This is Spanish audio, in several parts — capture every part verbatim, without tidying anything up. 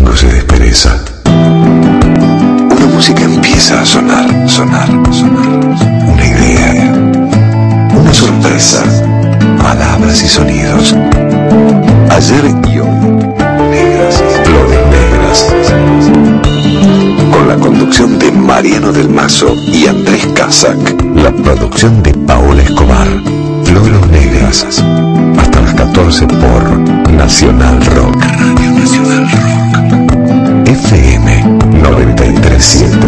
domingo se despereza. Una música empieza a sonar, sonar, sonar. Una idea, una sorpresa, palabras y sonidos. Ayer y hoy, negras, flores negras. Con la conducción de Mariano del Mazo y Andrés Casac. La producción de Paola Escobar. Flores negras. Hasta las catorce por Nacional Rock. Radio Nacional Rock. F M noventa y tres punto siete.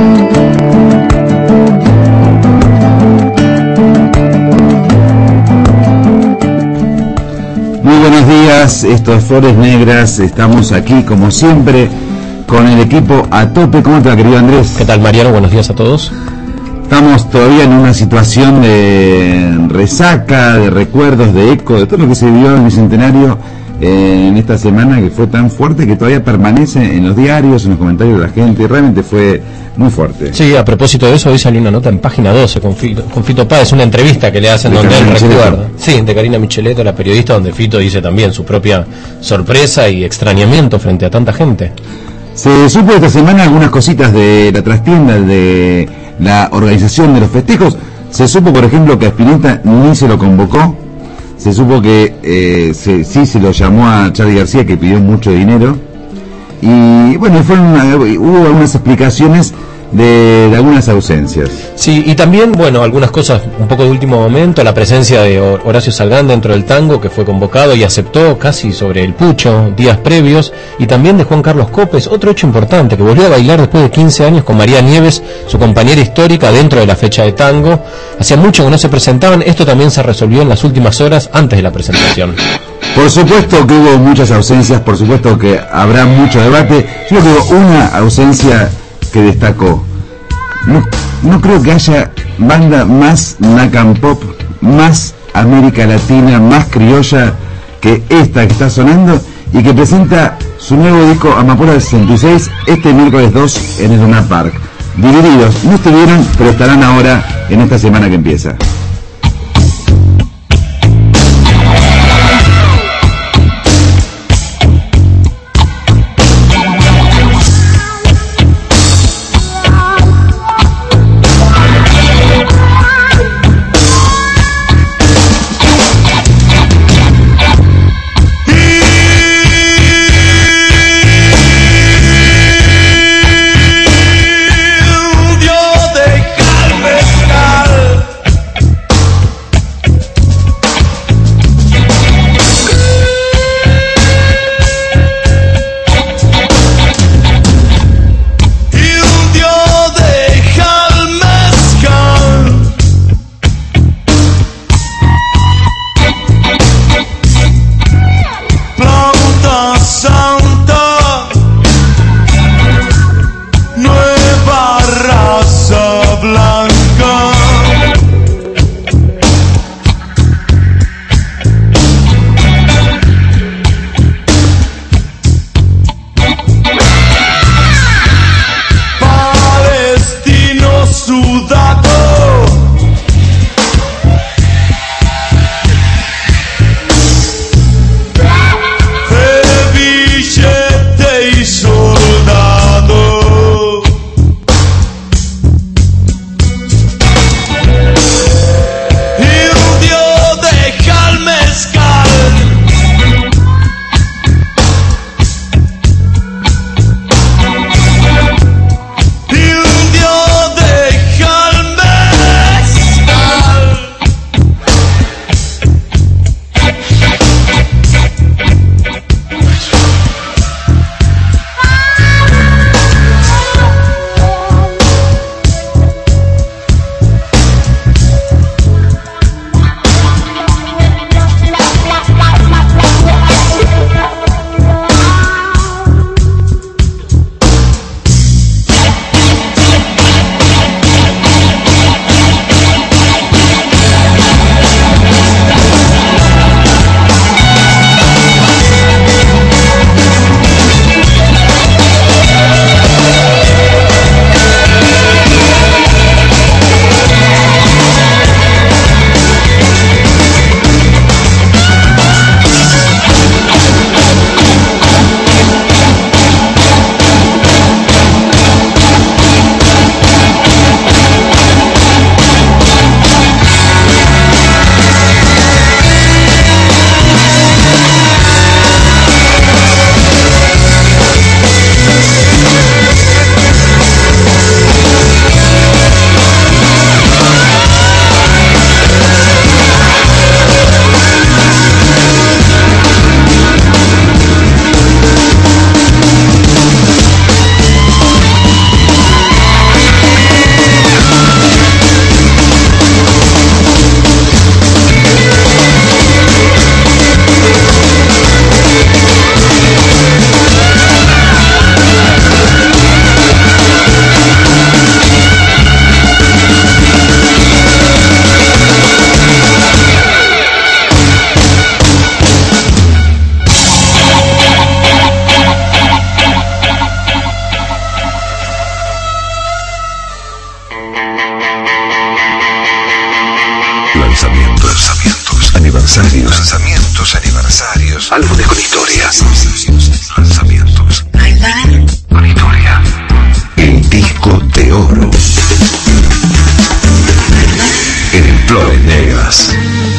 Muy buenos días, esto es Flores Negras, estamos aquí como siempre con el equipo a tope. ¿Cómo te va, querido Andrés? ¿Qué tal, Mariano? Buenos días a todos. Estamos todavía en una situación de resaca, de recuerdos, de eco, de todo lo que se vivió en el Bicentenario eh, en esta semana, que fue tan fuerte que todavía permanece en los diarios, en los comentarios de la gente. Realmente fue muy fuerte. Sí, a propósito de eso, hoy salió una nota en Página doce con Fito, con Fito Páez, una entrevista que le hacen de donde Karina él Micheletto. recuerda. Sí, de Karina Micheletto, la periodista, donde Fito dice también su propia sorpresa y extrañamiento frente a tanta gente. Se supo esta semana algunas cositas de la trastienda de la organización de los festejos. Se supo, por ejemplo, que a Spinetta ni se lo convocó. Se supo que eh, se, sí se lo llamó a Charly García, que pidió mucho dinero. Y bueno, fueron una, hubo algunas explicaciones de, de algunas ausencias. Sí, y también, bueno, algunas cosas un poco de último momento, la presencia de Horacio Salgán dentro del tango, que fue convocado y aceptó casi sobre el pucho días previos, y también de Juan Carlos Copes, otro hecho importante, que volvió a bailar después de quince años con María Nieves, su compañera histórica, dentro de la fecha de tango. Hacía mucho que no se presentaban, esto también se resolvió en las últimas horas antes de la presentación. Por supuesto que hubo muchas ausencias, por supuesto que habrá mucho debate. Yo creo que una ausencia que destacó: no, no creo que haya banda más Nacan Pop, más América Latina, más criolla que esta que está sonando y que presenta su nuevo disco Amapola sesenta y seis este miércoles dos en el Luna Park. Divididos, no estuvieron, pero estarán ahora en esta semana que empieza. álbumes con historias, lanzamientos con historia. El disco de oro en Flores Negras.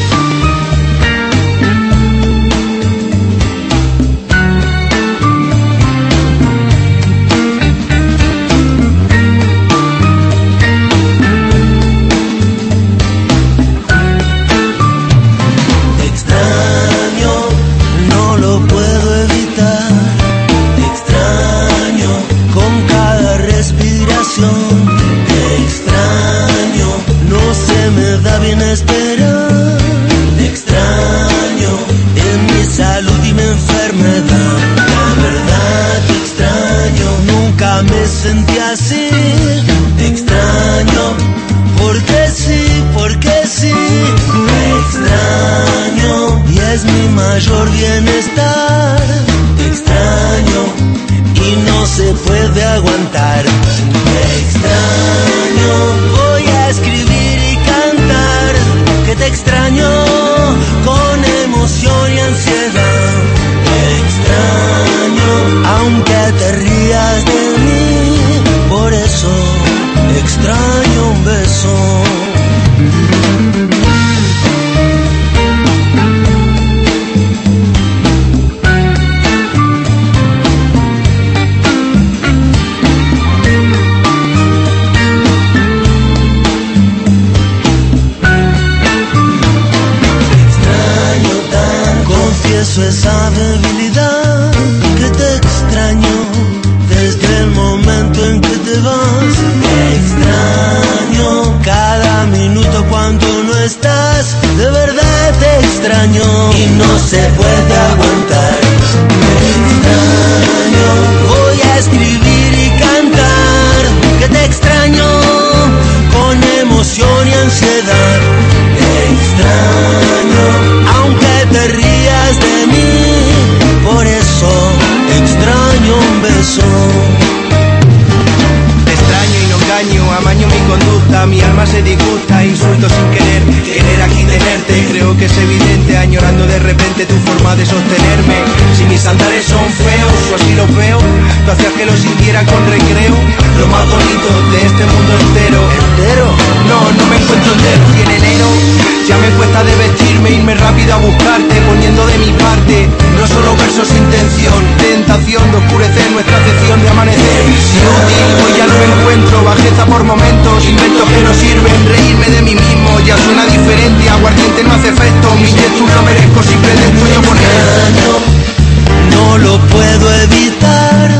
Sentí así, te extraño, porque sí, porque sí, te extraño, y es mi mayor bienestar, te extraño, y no se puede aguantar, te extraño, voy a escribir y cantar, que te extraño, con emoción y ansiedad, te extraño, aunque te rías de mí. Por eso extraño un beso. Extraño tan, confieso esa debilidad, que te extraño desde el momento en que te vas, te extraño cada minuto cuando no estás, de verdad te extraño y no se puede aguantar, te extraño, voy a escribir y cantar, que te extraño, con emoción y ansiedad, te extraño, aunque te rías de mí, por eso extraño un beso. Te extraño y no engaño, amaño mi conducta, mi alma se disgusta, insulto sin querer, querer aquí tenerte, creo que es evidente, añorando de repente tu forma de sostenerme, si mis andares son feos o así los veo, tú hacías que lo sintiera con recreo, lo más bonito de este mundo entero, entero, no, no me encuentro entero, y en enero ya me cuesta de vestirme, irme rápido a buscarte, poniendo de mi parte, no solo versos intención, tentación de oscurecer nuestra sección de amanecer, inútil, hoy ya no me encuentro, bajeza por momentos, inventos que no sirven, reírme de mí mismo, ya suena diferente, aguardiente no hace efecto, mi yetus lo merezco, si pretendo yo poner. No lo puedo evitar.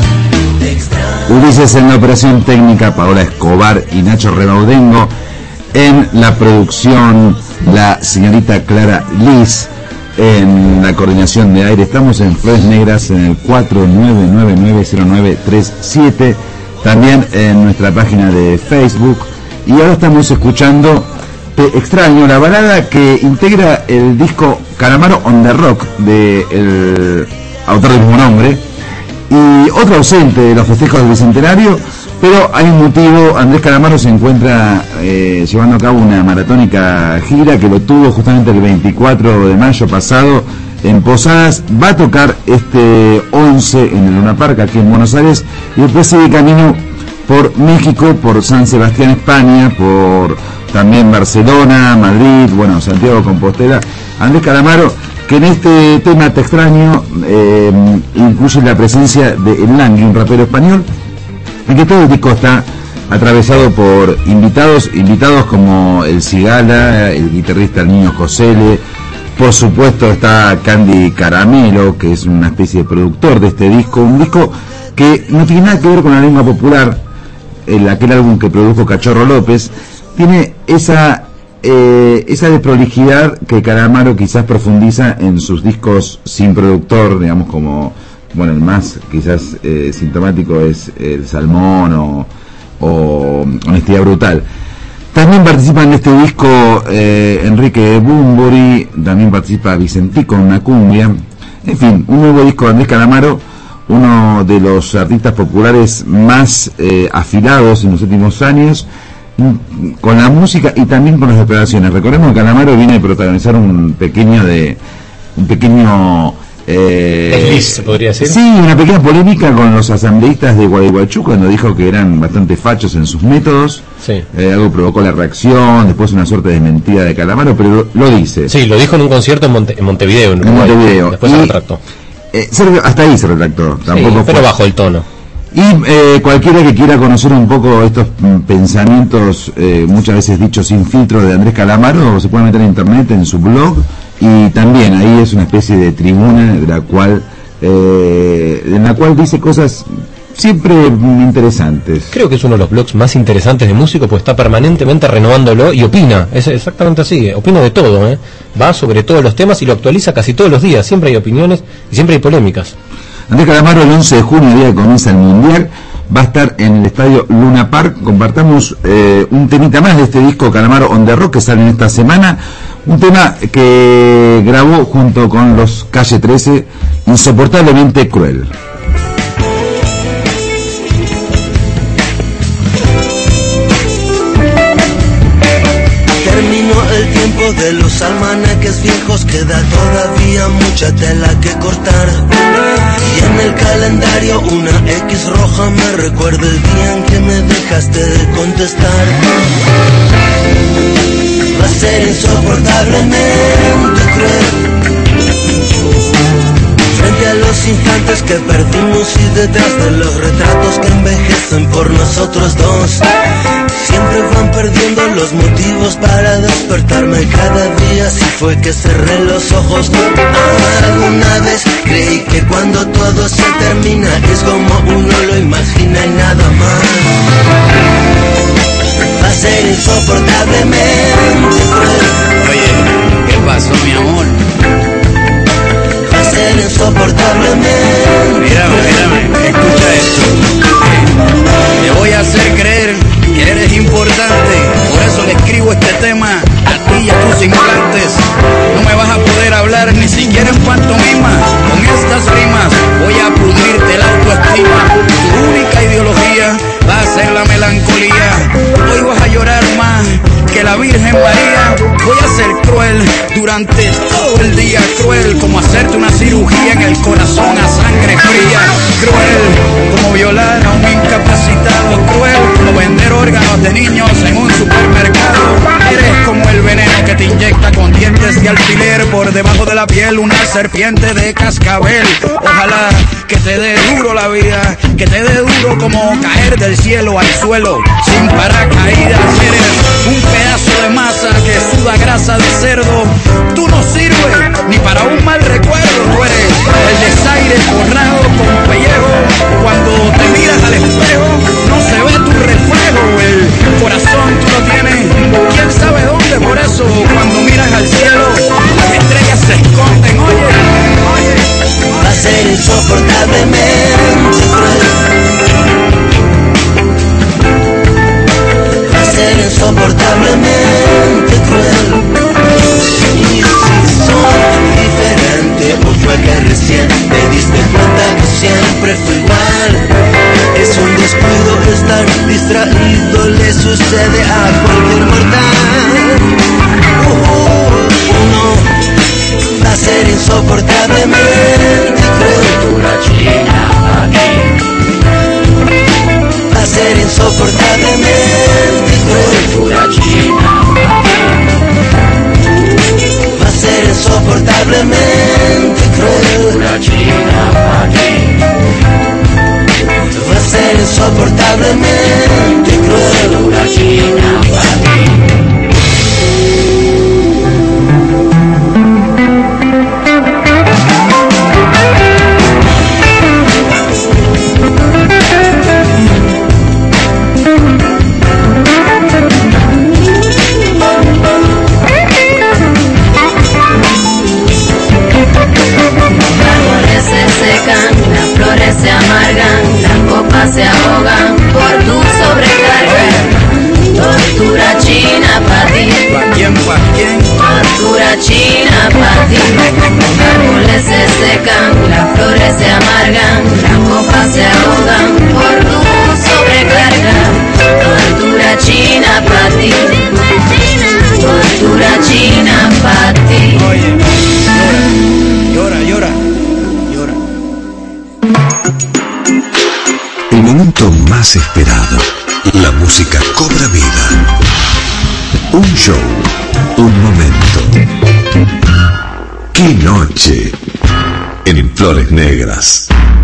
Ulises en la operación técnica, Paola Escobar y Nacho Rebaudengo. En la producción, la señorita Clara Liz. En la coordinación de aire, estamos en Flores Negras en el cuatro nueve nueve nueve cero nueve tres siete. También en nuestra página de Facebook. Y ahora estamos escuchando Te extraño, la balada que integra el disco Calamaro on the Rock del autor del mismo nombre. Y otro ausente de los festejos del Bicentenario, pero hay un motivo. Andrés Calamaro se encuentra eh, llevando a cabo una maratónica gira que lo tuvo justamente el veinticuatro de mayo pasado en Posadas. Va a tocar este once en el Luna Park aquí en Buenos Aires y después sigue camino por México, por San Sebastián, España, por también Barcelona, Madrid, bueno, Santiago de Compostela. Andrés Calamaro, que en este tema Te extraño eh, incluye la presencia de El Langui, un rapero español, y que todo el disco está atravesado por invitados, invitados como el Cigala, el guitarrista el Niño Josele, por supuesto está Candy Caramelo, que es una especie de productor de este disco, un disco que no tiene nada que ver con la lengua popular, el, aquel álbum que produjo Cachorro López, tiene esa Eh, esa desprolijidad que Calamaro quizás profundiza en sus discos sin productor, digamos, como, bueno, el más quizás eh, sintomático es El Salmón o, o Honestidad Brutal. También participa en este disco eh, Enrique Bunbury, también participa Vicentico en una cumbia. En fin, un nuevo disco de Andrés Calamaro, uno de los artistas populares más eh, afilados en los últimos años, con la música y también con las declaraciones. Recordemos que Calamaro viene a protagonizar un pequeño de un pequeño Eh, Desliz, se podría decir. Sí, una pequeña polémica con los asambleístas de Gualeguaychú cuando dijo que eran bastante fachos en sus métodos. Sí. Eh, algo provocó la reacción, después una suerte de mentira de Calamaro, pero lo, lo dice. Sí, lo dijo en un concierto en, Monte, en Montevideo, en En Uruguay. Montevideo. Después Y, se retractó. Eh, Sergio, hasta ahí se retractó. Tampoco Sí, pero fue. bajo el tono. Y eh, cualquiera que quiera conocer un poco estos mm, pensamientos, eh, muchas veces dichos sin filtro, de Andrés Calamaro, se puede meter en internet, en su blog, y también ahí es una especie de tribuna de la cual, eh, en la cual dice cosas siempre mm, interesantes. Creo que es uno de los blogs más interesantes de músico, pues está permanentemente renovándolo y opina, es exactamente así, opina de todo, ¿eh? Va sobre todos los temas y lo actualiza casi todos los días, siempre hay opiniones y siempre hay polémicas. Andrés Calamaro, el once de junio, día que comienza el Mundial, va a estar en el estadio Luna Park. Compartamos eh, un temita más de este disco Calamaro on the Rock que sale en esta semana. Un tema que grabó junto con los Calle trece, Insoportablemente Cruel. Terminó el tiempo de los almanaques viejos, queda todavía mucha tela que cortar. Y en el calendario una X roja me recuerda el día en que me dejaste de contestar. Va a ser insoportablemente cruel frente a los instantes que perdimos y detrás de los retratos que envejecen por nosotros dos. Siempre van perdiendo los motivos para despertarme cada día, si fue que cerré los ojos. Alguna vez creí que cuando todo se termina es como uno lo imagina y nada más. Va a ser insoportablemente cruel. Oye, ¿qué pasó, mi amor? Va a ser insoportablemente Mírame, mírame, escucha esto. Te voy a hacer creer que eres importante, por eso le escribo este tema a ti y a tus implantes. No me vas a poder hablar ni siquiera en pantomima. Con estas rimas voy a pudrirte la autoestima. Tu única ideología va a ser la melancolía. Hoy vas a llorar más que la Virgen María. Voy a ser cruel durante todo el día, cruel como hacerte una cirugía en el corazón a sangre fría, cruel como violar a un incapacitado, cruel como vender órganos de niños en un supermercado. Eres como el veneno que te inyecta con dientes de alfiler por debajo de la piel una serpiente de cascabel. Ojalá que te dé duro la vida, que te dé duro como caer del cielo al suelo sin paracaídas. Eres un pedazo de masa que suda grasa de cerdo. Tú no sirves ni para un mal recuerdo. Tú eres el desaire forrado con pellejo. Cuando te miras al espejo no se ve tu reflejo. El corazón tú lo tienes quién sabe dónde. Por eso cuando miras al cielo las estrellas se esconden. Oye, oye, va a ser insoportablemente cruel. Va a ser insoportablemente cruel. Y si soy diferente o fue que recién te diste cuenta que siempre fue igual. Es un descuido estar distraído, le sucede a cualquier mortal. Uh, uno va a ser insoportablemente cruel. Va a ser insoportablemente cruel. Va a ser insoportablemente cruel. Va a ser insoportablemente cruel. Las flores se amargan, las copas se ahogan por tu sobrecarga. Tortura china pa' ti. ¿pa' quién, pa' quién? Tortura china pa' ti. Los árboles se secan, las flores se amargan, las copas se ahogan por tu sobrecarga. Tortura china pa' ti. Tortura china pa' ti. Oye, llora, llora, llora. el momento más esperado. La música cobra vida. Un show, un momento. ¡Qué noche! En Flores Negras.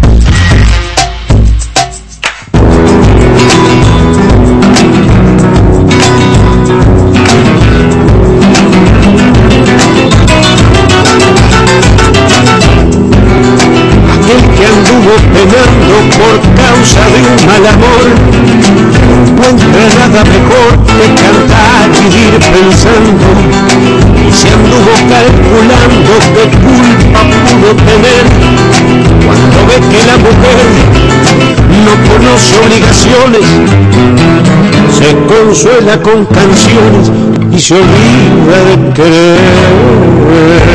Que anduvo penando por causa de un mal amor, no encuentra nada mejor que cantar y ir pensando, y se anduvo calculando qué culpa pudo tener, cuando ve que la mujer no conoce obligaciones, se consuela con canciones y se olvida de querer.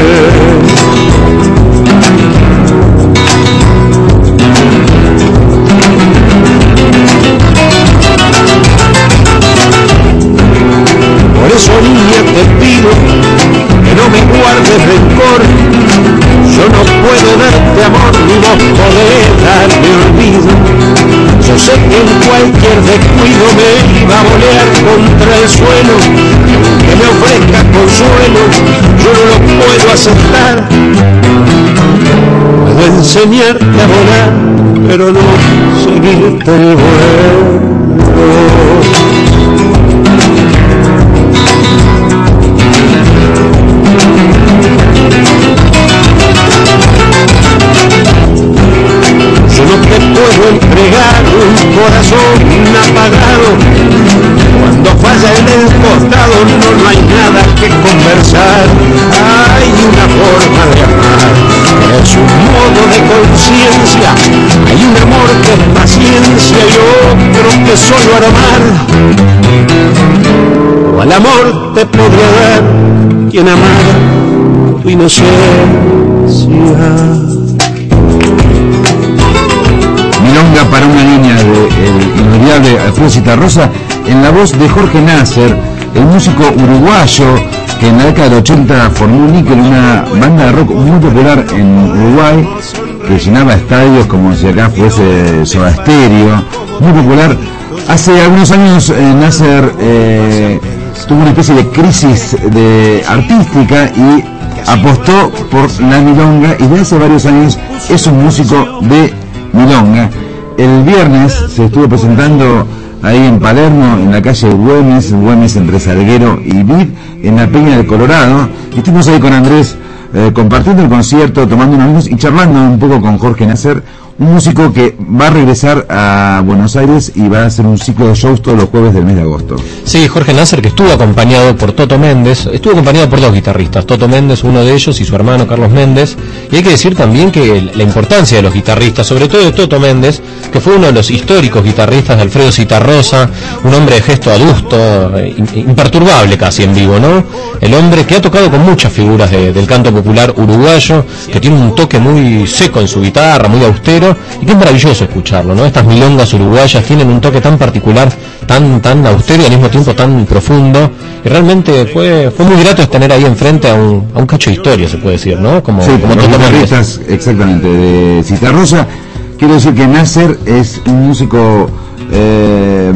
Por eso, niña, te pido que no me guardes rencor. Yo no puedo darte amor, ni vos podés darme olvido. Yo sé que en cualquier descuido me iba a volear contra el suelo, y aunque me ofrezca consuelo, yo no lo puedo aceptar. Puedo enseñarte a volar, pero no seguirte el vuelo. Yo no te puedo entregar un corazón apagado. Cuando falla en el costado no, no hay nada que conversar. Hay una forma de amar, es un modo de conciencia. Hay un amor que es paciencia y otro que es solo armar. O al amor te podría dar quien amara tu inocencia. Milonga para una niña de el inolvidable Alfredo Zitarrosa, en la voz de Jorge Nasser, el músico uruguayo que en la década del ochenta formó Níquel, una banda de rock muy popular en Uruguay, que llenaba estadios como si acá fuese Soda Stereo, muy popular. Hace algunos años eh, Nasser eh, tuvo una especie de crisis de artística y apostó por la milonga, y desde hace varios años es un músico de milonga. El viernes se estuvo presentando ahí en Palermo, en la calle Güemes, Güemes entre Salguero y Vid, en la Peña del Colorado, y estuvimos ahí con Andrés eh, compartiendo el concierto, tomando unos minutos y charlando un poco con Jorge Nasser, un músico que va a regresar a Buenos Aires y va a hacer un ciclo de shows todos los jueves del mes de agosto. Sí, Jorge Nasser, que estuvo acompañado por Toto Méndez, estuvo acompañado por dos guitarristas, Toto Méndez, uno de ellos, y su hermano Carlos Méndez, y hay que decir también que la importancia de los guitarristas, sobre todo de Toto Méndez, que fue uno de los históricos guitarristas de Alfredo Zitarrosa, un hombre de gesto adusto, imperturbable casi en vivo, ¿no? El hombre que ha tocado con muchas figuras de, del canto popular uruguayo, que tiene un toque muy seco en su guitarra, muy austero, y que es maravilloso escucharlo, ¿no? Estas milongas uruguayas tienen un toque tan particular, tan tan austero y al mismo tiempo tan profundo, y realmente fue fue muy grato tener ahí enfrente a un, a un cacho de historia, se puede decir, ¿no? Como, sí, como los guitarristas, exactamente, de Zitarrosa. Quiero decir que Nasser es un músico eh,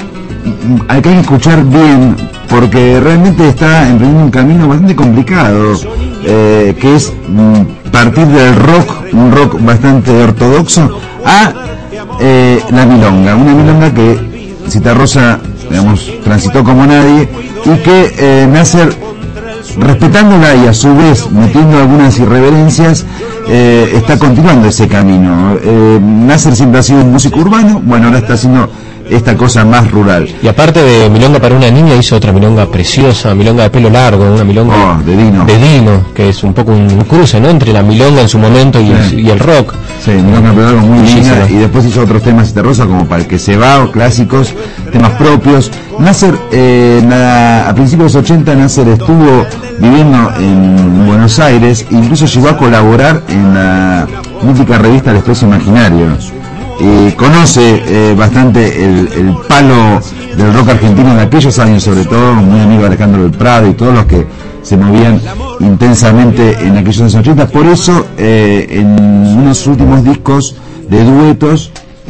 al que hay que escuchar bien, porque realmente está emprendiendo un camino bastante complicado, eh, que es mm, partir del rock, un rock bastante ortodoxo, a eh, la milonga, una milonga que Zitarrosa, digamos, transitó como nadie, y que eh, Nasser, respetándola y a su vez metiendo algunas irreverencias, eh, está continuando ese camino. Eh, Nasser siempre ha sido un músico urbano, bueno, ahora está haciendo esta cosa más rural. Y aparte de Milonga para una niña, hizo otra milonga preciosa, milonga de pelo largo, una milonga oh, de Dino. de Dino, que es un poco un cruce, ¿no?, entre la milonga en su momento y, sí. el, y el rock. Sí, milonga de pelo largo muy linda, y después hizo otros temas de Rosa como Para el que se va, clásicos, temas propios. Nasser, eh, na, a principios de los ochenta, Nasser estuvo viviendo en Buenos Aires, incluso llegó a colaborar en la mítica revista El Expreso Imaginario. Y conoce eh, bastante el, el palo del rock argentino de aquellos años, sobre todo muy amigo de Alejandro del Prado y todos los que se movían intensamente en aquellos años ochenta. Por eso eh, en unos últimos discos de duetos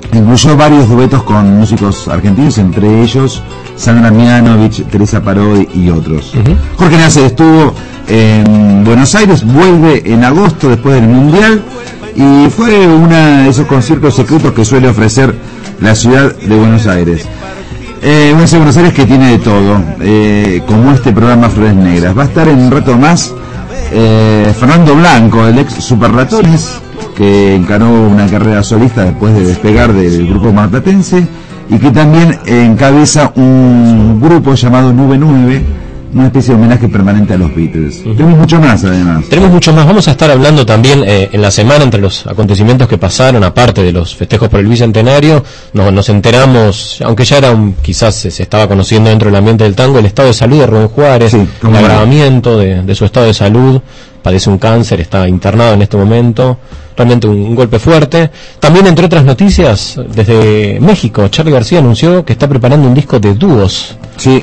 incluyó varios duetos con músicos argentinos, entre ellos Sandra Mianovich, Teresa Parodi y otros. Uh-huh. Jorge Nasser estuvo en Buenos Aires, vuelve en agosto después del Mundial y fue uno de esos conciertos secretos que suele ofrecer la ciudad de Buenos Aires. Eh, una ciudad de Buenos Aires que tiene de todo, eh, como este programa Flores Negras. Va a estar en un rato más eh, Fernando Blanco, el ex Super Ratones, que encaró una carrera solista después de despegar del grupo marplatense y que también encabeza un grupo llamado Nube nueve, una especie de homenaje permanente a los Beatles. Uh-huh. Tenemos mucho más, además. Tenemos mucho más. Vamos a estar hablando también eh, en la semana, entre los acontecimientos que pasaron, aparte de los festejos por el Bicentenario, nos, nos enteramos, aunque ya era un, quizás se, se estaba conociendo dentro del ambiente del tango, el estado de salud de Rubén Juárez, sí, el agravamiento de, de su estado de salud, padece un cáncer, está internado en este momento. Realmente un, un golpe fuerte. También, entre otras noticias, desde México, Charly García anunció que está preparando un disco de dúos. Sí.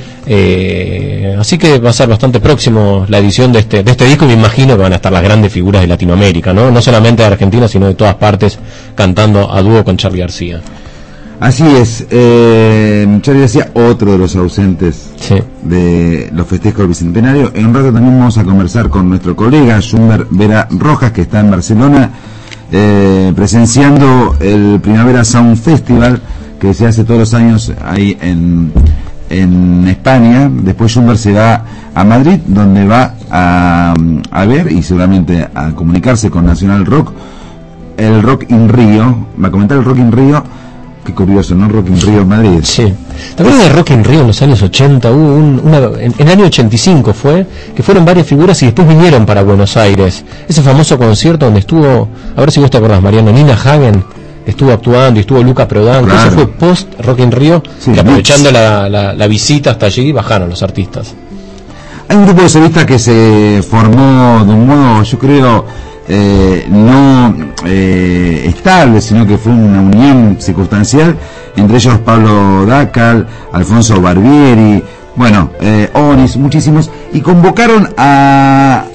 Eh, así que va a ser bastante próximo la edición de este de este disco, y me imagino que van a estar las grandes figuras de Latinoamérica, ¿no? No solamente de Argentina, sino de todas partes, cantando a dúo con Charly García. Así es. Eh, Charly García, otro de los ausentes sí. de los festejos del Bicentenario. En un rato también vamos a conversar con nuestro colega Jumber Vera Rojas, que está en Barcelona, Eh, presenciando el Primavera Sound Festival que se hace todos los años ahí en, en España. Después Jumber se va a Madrid, donde va a, a ver y seguramente a comunicarse con Nacional Rock, el Rock in Rio, va a comentar el Rock in Rio. Qué curioso, ¿no? Rock in Rio en Madrid. Sí. ¿Te acuerdas de Rock in Rio en los años ochenta? Hubo un, una, en, en el año ochenta y cinco fue, que fueron varias figuras y después vinieron para Buenos Aires. Ese famoso concierto donde estuvo, a ver si vos te acordás, Mariano, Nina Hagen estuvo actuando y estuvo Luca Prodan, claro. Eso fue post Rock in Rio, sí, que aprovechando la, la, la visita hasta allí bajaron los artistas. Hay un grupo de solistas que se formó de un modo, yo creo, Eh, no eh, estable, sino que fue una unión circunstancial, entre ellos Pablo Dacal, Alfonso Barbieri, bueno, eh, Onis, muchísimos, y convocaron a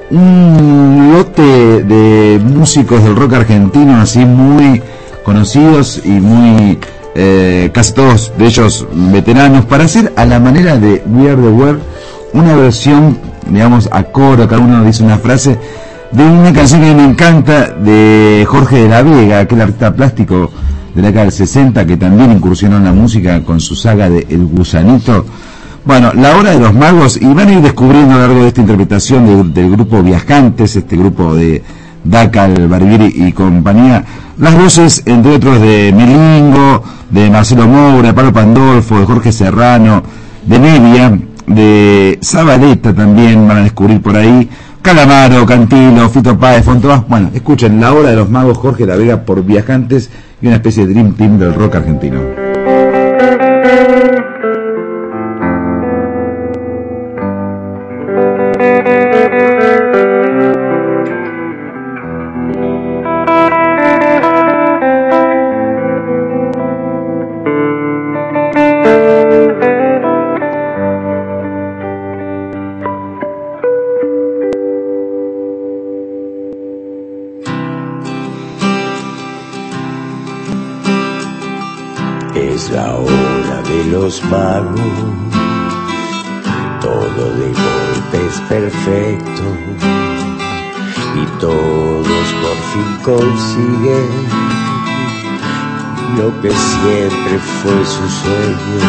un lote de músicos del rock argentino, así muy conocidos y muy eh, casi todos de ellos veteranos, para hacer a la manera de We Are the World una versión, digamos, a coro, cada uno dice una frase de una canción que me encanta de Jorge de la Vega, aquel artista plástico de la década del sesenta que también incursionó en la música con su saga de El Gusanito. Bueno, La Hora de los Magos, y van a ir descubriendo a lo largo de esta interpretación de, del grupo Viajantes, este grupo de Dacal, Barbieri y compañía, las voces, entre otros, de Melingo, de Marcelo Moura, de Pablo Pandolfo, de Jorge Serrano, de Nevia, de Zabaleta también van a descubrir por ahí, Calamaro, Cantilo, Fito Páez, Fontobás. Bueno, escuchen La Hora de los Magos, Jorge La Vega por Viajantes, y una especie de Dream Team del rock argentino. Magos, todo de golpe es perfecto y todos por fin consiguen lo que siempre fue su sueño.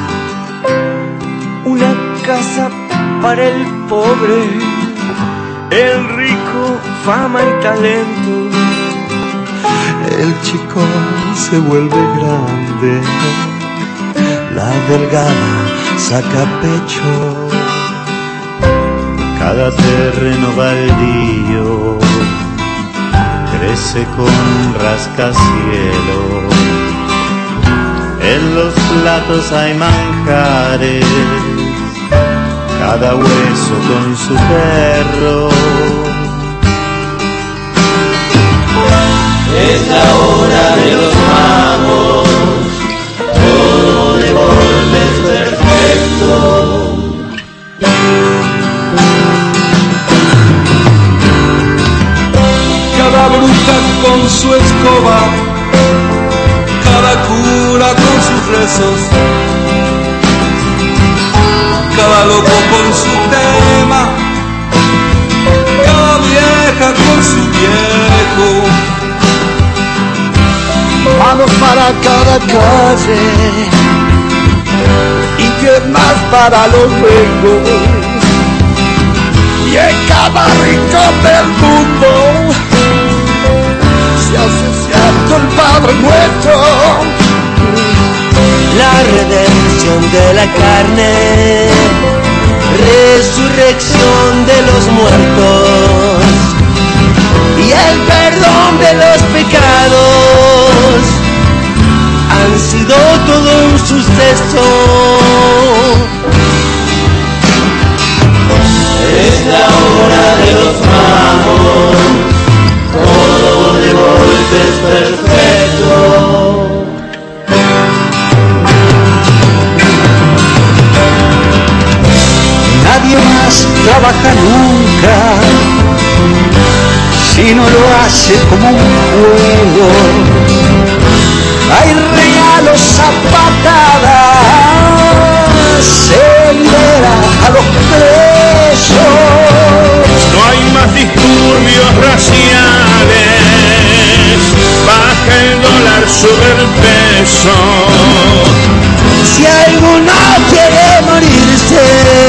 Una casa para el pobre, el rico, fama y talento. El chico se vuelve grande, la delgada saca pecho, cada terreno baldío crece con rascacielos, en los platos hay manjares, cada hueso con su perro. Es la hora de los magos, todo de golpe es perfecto. Cada bruja con su escoba, cada rezos, cada loco con su tema, cada vieja con su viejo. Manos para cada calle y piernas para los ricos, y en cada rincón del mundo se hace cierto el Padre Nuestro. La redención de la carne, resurrección de los muertos y el perdón de los pecados han sido todo un suceso. Es la hora de los magos, todo de golpe es perfecto. Nadie más trabaja nunca si no lo hace como un juego. Hay regalos a patadas, se libera a los presos. No hay más disturbios raciales, baja el dólar sobre el peso. Si alguno quiere morirse,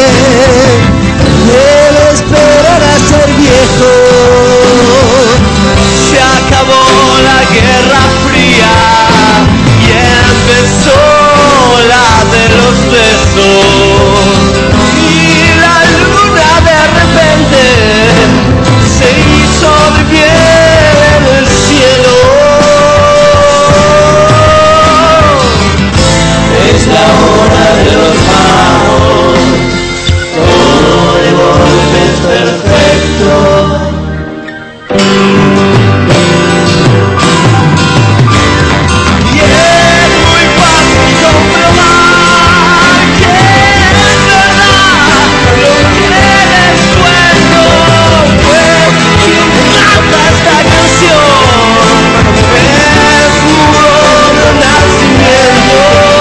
debe esperar a ser viejo. Se acabó la Guerra Fría y empezó la de los besos. Y la luna de repente se hizo de piel en el cielo. Es la hora de los magos, todo de golpe es perfecto. Y es muy fácil comprobar que es verdad lo que les cuento, pues quien canta esta canción es su nuevo nacimiento.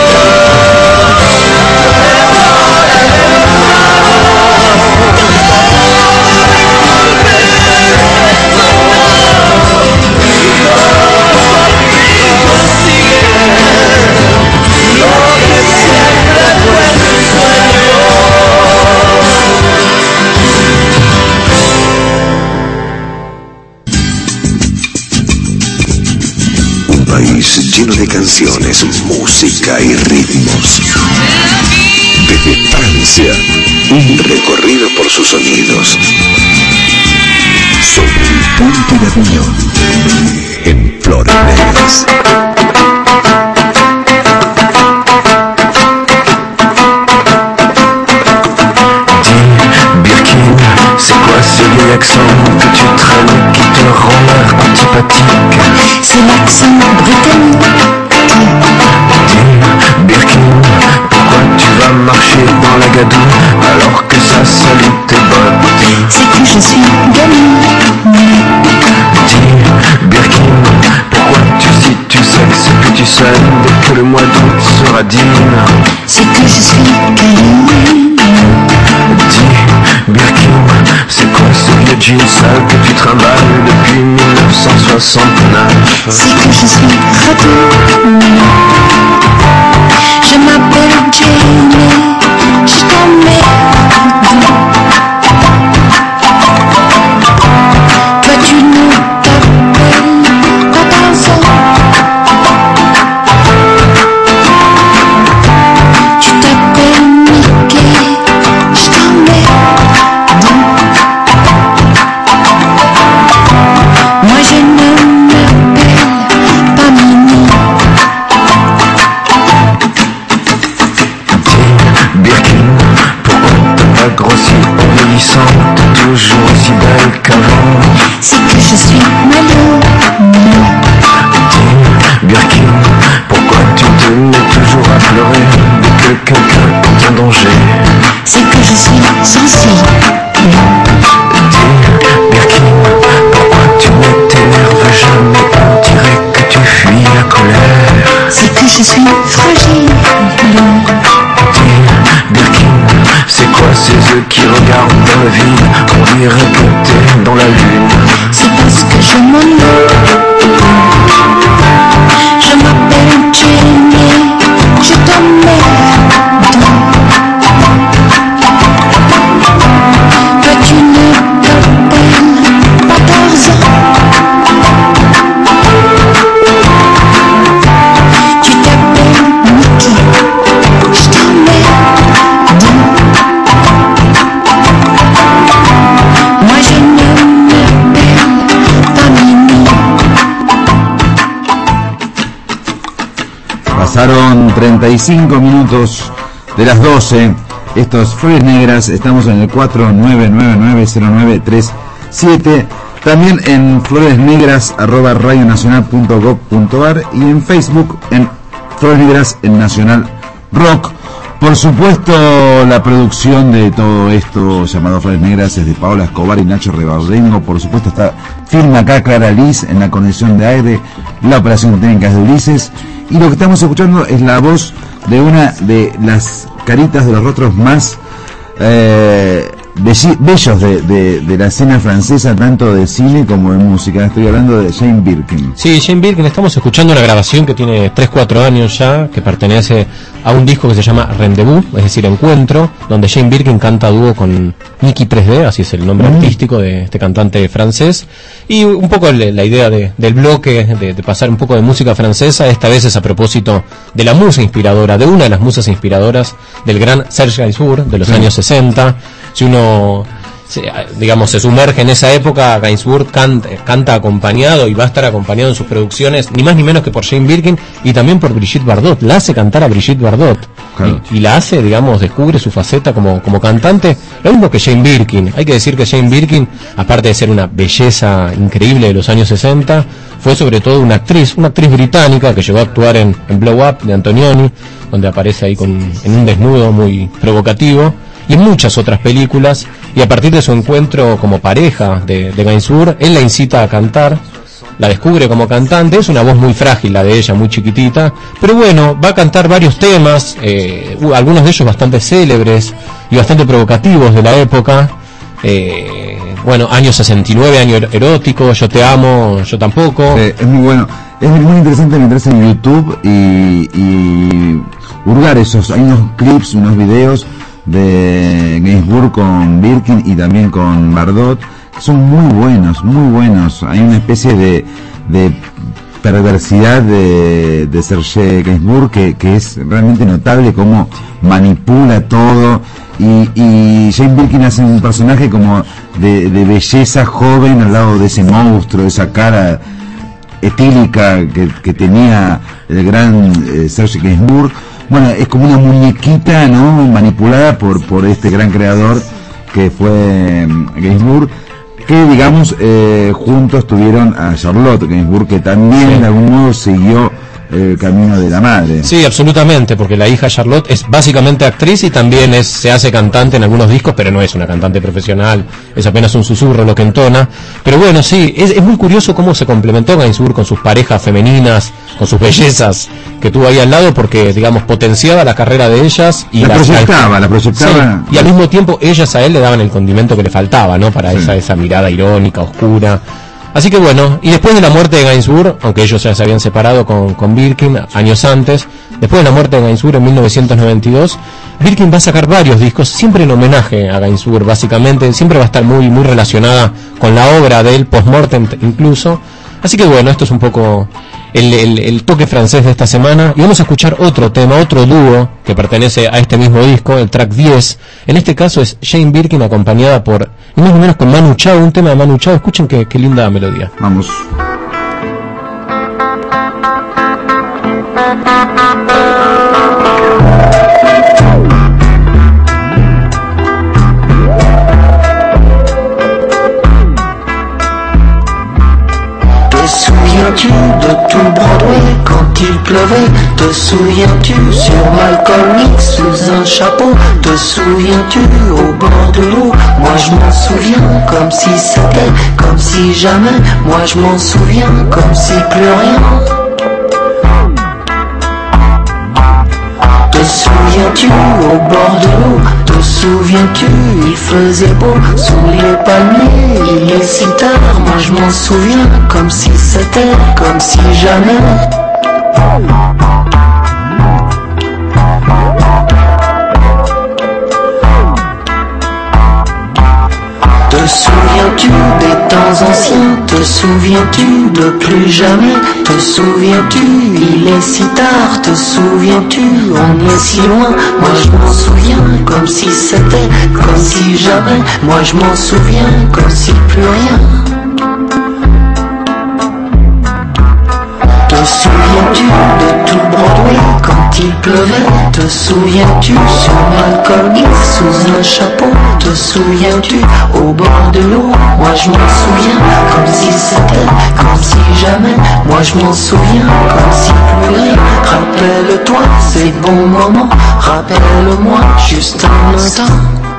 Un país lleno de canciones, música y ritmos. Desde Francia, un recorrido por sus sonidos. Sobre el puente de Aviñón, en Flores Negras. C'est quoi ce vieil accent que tu traînes qui te rend l'air antipathique? C'est l'accent britannique. Dis, Birkin, pourquoi tu vas marcher dans la gadoue alors que ça salue tes bottes? C'est que je suis gamine. Dis, Birkin, pourquoi tu si tu sais ce que tu sais dès que le mois d'août sera digne? C'est que je suis gamine. Dis, Birkin, c'est quoi ce vieux jean sale que tu trimbales depuis mille neuf cent soixante-neuf? C'est que je suis radine. Je m'appelle Jenny, je t'emmerde. Toi tu ne t'appelles pas Tarzan. Tu t'appelles Mickey, je t'emmerde. Moi je ne m'appelle pas Minnie. et répéter dans la lune. C'est parce que je m'ennuie. Je m'appelle Jenny, je t'emmerde. Toi tu ne t'appelles pas Tarzan. Tu t'appelles Mickey, je t'emmerde. Moi je ne m'appelle pas Mimi. Pasaron treinta y cinco minutos de las doce. Estos Flores Negras, estamos en el cuatro nueve nueve nueve cero nueve tres siete. También en floresnegras arroba radionacional punto gob punto ar y en Facebook en Flores Negras en Nacional Rock. Por supuesto, la producción de todo esto llamado Flores Negras es de Paola Escobar y Nacho Rebarrengo. Por supuesto está firme acá Clara Liz en la conexión de aire. La operación técnica es de Ulises. Y lo que estamos escuchando es la voz de una de las caritas de los rostros más eh, belli- bellos de, de, de la escena francesa, tanto de cine como de música. Estoy hablando de Jane Birkin. Sí, Jane Birkin, estamos escuchando una grabación que tiene tres cuatro años ya, que pertenece a un disco que se llama Rendezvous, es decir, Encuentro, donde Jane Birkin canta a dúo con Nicky tres D, así es el nombre mm. artístico de este cantante francés, y un poco el, la idea de, del bloque, de, de pasar un poco de música francesa, esta vez es a propósito de la musa inspiradora, de una de las musas inspiradoras del gran Serge Gainsbourg de los mm. años sesenta. Si uno se, digamos, se sumerge en esa época, Gainsbourg canta, canta acompañado y va a estar acompañado en sus producciones, ni más ni menos que por Jane Birkin y también por Brigitte Bardot. La hace cantar a Brigitte Bardot. Claro. Y, y la hace, digamos, descubre su faceta como, como cantante, lo mismo que Jane Birkin. Hay que decir que Jane Birkin, aparte de ser una belleza increíble de los años sesenta, fue sobre todo una actriz, una actriz británica que llegó a actuar en, en Blow Up de Antonioni, donde aparece ahí con, en un desnudo muy provocativo, y en muchas otras películas, y a partir de su encuentro como pareja de, de Gainsbourg, él la incita a cantar, la descubre como cantante, es una voz muy frágil la de ella, muy chiquitita, pero bueno, va a cantar varios temas, eh, algunos de ellos bastante célebres y bastante provocativos de la época, eh, bueno, año sesenta y nueve, año erótico, Yo te amo, yo tampoco. Sí, es muy bueno, es muy interesante meterse en YouTube y, y hurgar esos, hay unos clips, unos videos de Gainsbourg con Birkin y también con Bardot, que son muy buenos, muy buenos. Hay una especie de, de perversidad de, de Serge Gainsbourg que, que es realmente notable, cómo manipula todo, y, y Jane Birkin hace un personaje como de, de belleza joven al lado de ese monstruo, de esa cara etílica que, que tenía el gran eh, Serge Gainsbourg. Bueno, es como una muñequita, ¿no?, manipulada por por este gran creador que fue Gainsbourg, que digamos eh, juntos tuvieron a Charlotte Gainsbourg, que también sí, de algún modo siguió el camino de la madre. Sí, absolutamente, porque la hija Charlotte es básicamente actriz y también es, se hace cantante en algunos discos, pero no es una cantante profesional, es apenas un susurro lo que entona. Pero bueno, sí, es, es muy curioso cómo se complementó Gainsbourg con sus parejas femeninas, con sus bellezas que tuvo ahí al lado, porque digamos potenciaba la carrera de ellas y la las, proyectaba, la proyectaba. Sí, y al mismo tiempo ellas a él le daban el condimento que le faltaba, ¿no?, para sí, esa, esa mirada irónica, oscura. Así que bueno, y después de la muerte de Gainsbourg, aunque ellos ya se habían separado con, con Birkin años antes, después de la muerte de Gainsbourg en mil novecientos noventa y dos, Birkin va a sacar varios discos, siempre en homenaje a Gainsbourg, básicamente, siempre va a estar muy, muy relacionada con la obra de él, post-mortem incluso. Así que bueno, esto es un poco el, el, el toque francés de esta semana, y vamos a escuchar otro tema, otro dúo que pertenece a este mismo disco, el track diez. En este caso es Jane Birkin acompañada por, ni más ni menos, con Manu Chao, un tema de Manu Chao. Escuchen qué, qué linda melodía. Vamos. Te souviens-tu de tout Broadway quand il pleuvait? Te souviens-tu sur Malcolm X sous un chapeau? Te souviens-tu au bord de l'eau? Moi je m'en souviens comme si c'était, comme si jamais. Moi je m'en souviens comme si plus rien. Te souviens-tu au bord de l'eau? Te souviens-tu, il faisait beau sous les palmiers, il est si tard, moi je m'en souviens comme si c'était, comme si jamais. Te souviens-tu des temps anciens? Te souviens-tu de plus jamais? Te souviens-tu, il est si tard? Te souviens-tu, on est si loin? Moi je m'en souviens comme si c'était, comme si jamais. Moi je m'en souviens comme si plus rien. Te souviens-tu de tout Broadway quand il pleuvait? Te souviens-tu sur Malcolm X sous un chapeau? Te souviens-tu au bord de l'eau? Moi je m'en souviens comme si c'était, comme si jamais. Moi je m'en souviens comme si plus rien. Rappelle-toi ces bons moments, rappelle-moi juste un instant.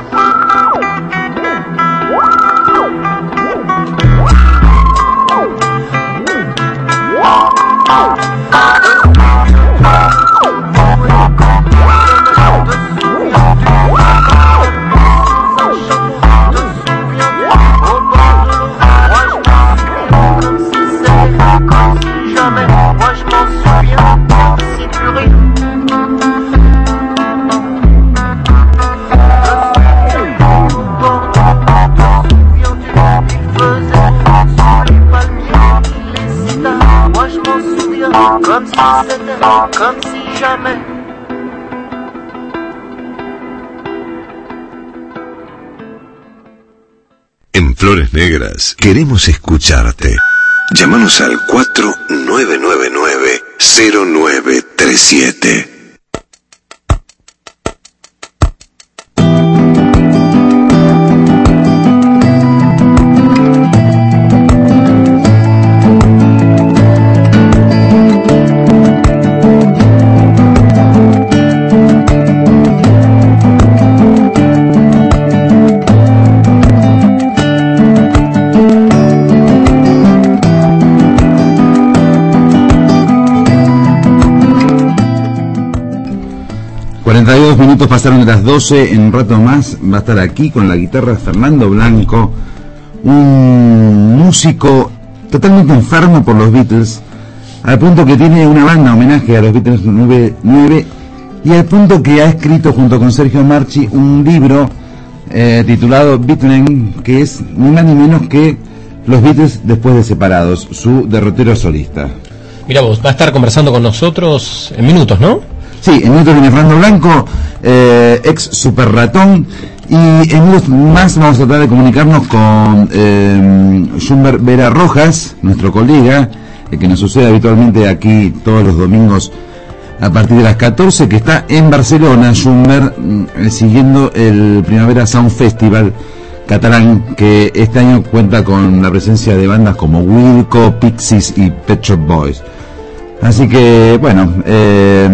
Comme si jamais. En Flores Negras queremos escucharte. Llámanos al cuatro nueve nueve nueve cero nueve tres siete. cuarenta y dos minutos pasaron de las doce, en un rato más va a estar aquí con la guitarra Fernando Blanco, un músico totalmente enfermo por los Beatles, al punto que tiene una banda homenaje a los Beatles nueve, y al punto que ha escrito junto con Sergio Marchi un libro eh, titulado Beatles, que es ni más ni menos que los Beatles después de separados, su derrotero solista. Mira vos, va a estar conversando con nosotros en minutos, ¿no? Sí, en minutos viene Fernando Blanco, eh, ex Super Ratón, y en minutos más vamos a tratar de comunicarnos con eh, Jumber Vera Rojas, nuestro colega, eh, que nos sucede habitualmente aquí todos los domingos a partir de las catorce, que está en Barcelona, Jumber, eh, siguiendo el Primavera Sound Festival catalán, que este año cuenta con la presencia de bandas como Wilco, Pixies y Pet Shop Boys. Así que, bueno, eh,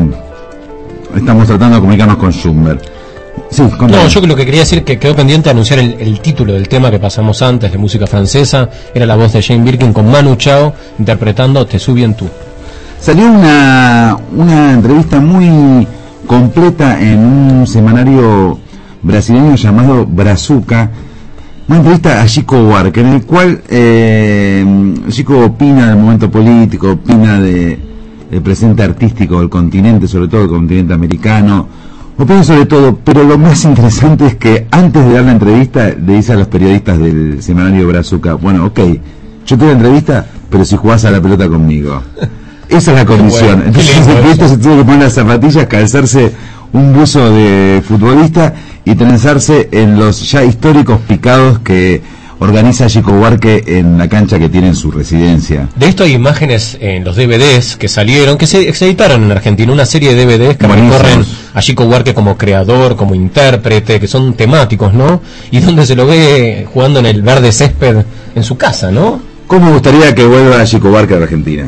estamos tratando de comunicarnos con Jumber. Sí, no, yo lo que quería decir que quedó pendiente de anunciar el, el título del tema que pasamos antes, de música francesa. Era la voz de Jane Birkin con Manu Chao interpretando Te Subien Tú. Salió una, una entrevista muy completa en un semanario brasileño llamado Brazuca, una entrevista a Chico Buarque, en el cual eh, Chico opina del momento político, opina de, del presente artístico del continente, sobre todo del continente americano, opina sobre todo, pero lo más interesante es que antes de dar la entrevista le dice a los periodistas del semanario Brazuca, bueno, ok, yo te doy la entrevista, pero si jugás a la pelota conmigo. Esa es la condición. Bueno, entonces el periodista se tuvo que poner las zapatillas, calzarse un buzo de futbolista y trenzarse en los ya históricos picados que organiza Chico Buarque en la cancha que tiene en su residencia. De esto hay imágenes en los D V Ds que salieron, que se, se editaron en Argentina, una serie de D V Ds que Buenísimos. recorren a Chico Buarque como creador, como intérprete, que son temáticos, ¿no? Y donde se lo ve jugando en el verde césped en su casa, ¿no? ¿Cómo me gustaría que vuelva a Chico Buarque a Argentina?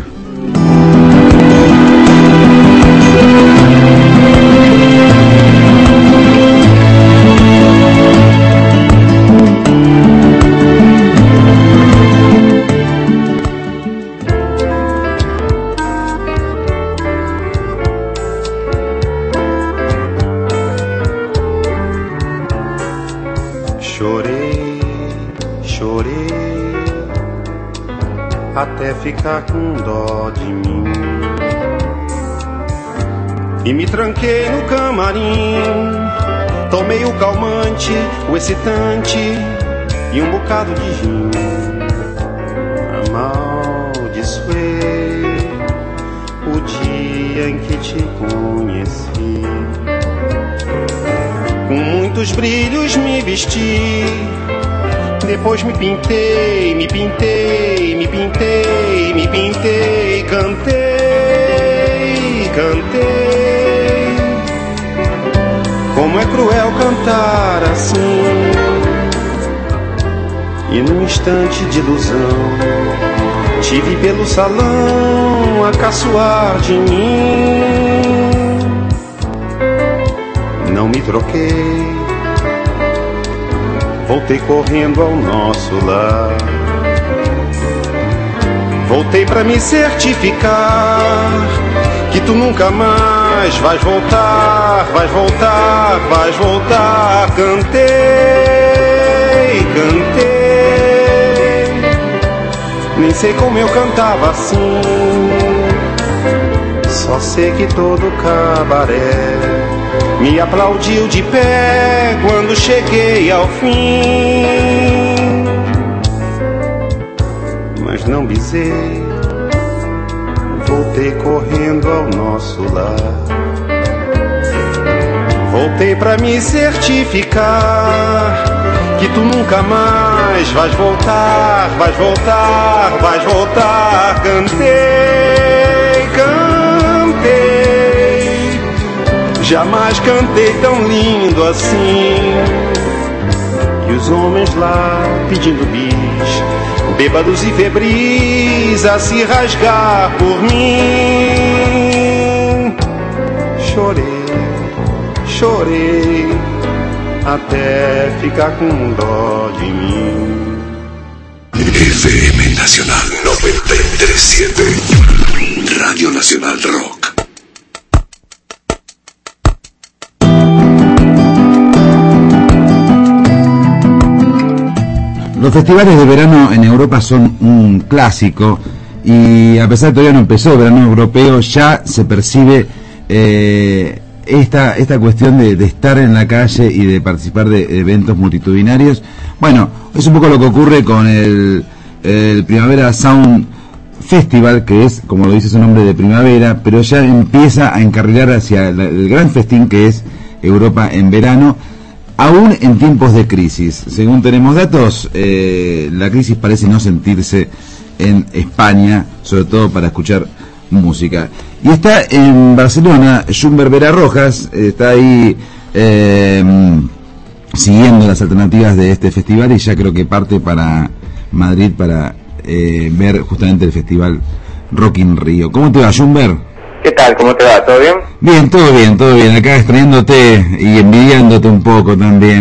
até ficar com dó de mim. E me tranquei no camarim, tomei o calmante, o excitante e um bocado de gin. Amaldiçoei o dia em que te conheci. Com muitos brilhos me vesti, depois me pintei, me pintei, me pintei, me pintei, cantei, cantei. Como é cruel cantar assim, e num instante de ilusão te vi pelo salão a caçoar de mim. Não me troquei, voltei correndo ao nosso lar. Voltei pra me certificar que tu nunca mais vais voltar, vais voltar, vais voltar. Cantei, cantei, nem sei como eu cantava assim. Só sei que todo cabaré me aplaudiu de pé quando cheguei ao fim. Mas não bisei, voltei correndo ao nosso lar. Voltei pra me certificar que tu nunca mais vais voltar, vais voltar, vais voltar. Cantei, cantei, jamais cantei tão lindo assim. E os homens lá pedindo bis, bêbados e febris a se rasgar por mim. Chorei, chorei, até ficar com dó de mim. F M Nacional noventa y tres punto siete, Radio Nacional Rock. Los festivales de verano en Europa son un clásico y a pesar de que todavía no empezó el verano europeo, ya se percibe eh, esta esta cuestión de, de estar en la calle y de participar de eventos multitudinarios. Bueno, es un poco lo que ocurre con el, el Primavera Sound Festival, que es, como lo dice su nombre, de primavera, pero ya empieza a encarrilar hacia la, el gran festín que es Europa en verano. Aún en tiempos de crisis, según tenemos datos, eh, la crisis parece no sentirse en España, sobre todo para escuchar música. Y está en Barcelona, Jumber Vera Rojas, está ahí eh, siguiendo las alternativas de este festival y ya creo que parte para Madrid para eh, ver justamente el festival Rock in Rio. ¿Cómo te va, Jumber? ¿Qué tal? ¿Cómo te va? ¿Todo bien? Bien, todo bien, todo bien. Acá extrañándote y envidiándote un poco también.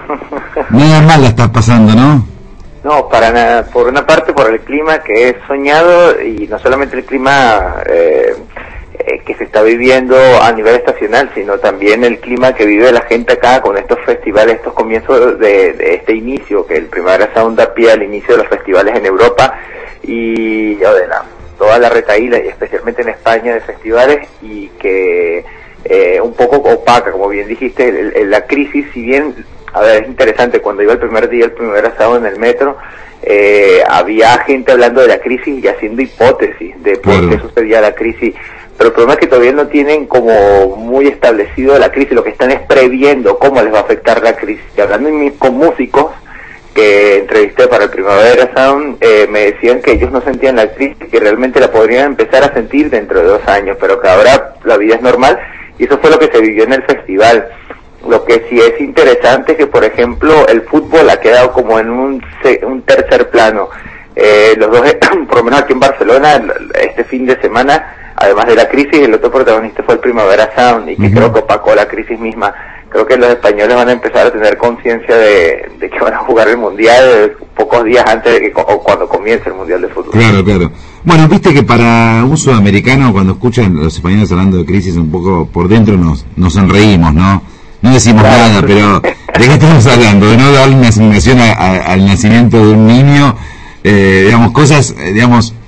Nada mal la estás pasando, ¿no? No, para nada. Por una parte, por el clima que es soñado, y no solamente el clima eh, eh, que se está viviendo a nivel estacional, sino también el clima que vive la gente acá con estos festivales, estos comienzos de, de este inicio, que el Primavera Sound da pie al inicio de los festivales en Europa y oh, de la, toda la retaíla, y especialmente en España, de festivales, y que eh, un poco opaca, como bien dijiste, el, el, la crisis. Si bien, a ver, es interesante, cuando iba el primer día, el primer asado en el metro, eh, había gente hablando de la crisis y haciendo hipótesis de por Claro. qué sucedía la crisis, pero el problema es que todavía no tienen como muy establecido la crisis, lo que están es previendo cómo les va a afectar la crisis. Y hablando con músicos que entrevisté para el Primavera Sound, eh, me decían que ellos no sentían la crisis, que realmente la podrían empezar a sentir dentro de dos años, pero que ahora la vida es normal, y eso fue lo que se vivió en el festival. Lo que sí es interesante es que, por ejemplo, el fútbol ha quedado como en un, un tercer plano. Eh, los dos, por lo menos aquí en Barcelona, este fin de semana, además de la crisis, el otro protagonista fue el Primavera Sound, y que uh-huh. creo que opacó la crisis misma. Creo que los españoles van a empezar a tener conciencia de, de que van a jugar el Mundial pocos días antes de que o cuando comience el Mundial de Fútbol. Claro, claro. Bueno, viste que para un sudamericano, cuando escuchan los españoles hablando de crisis, un poco por dentro nos, nos sonreímos, ¿no? No decimos claro. nada, pero ¿de qué estamos hablando? De no dar una asignación a, a, al nacimiento de un niño, eh, digamos, cosas, eh, digamos,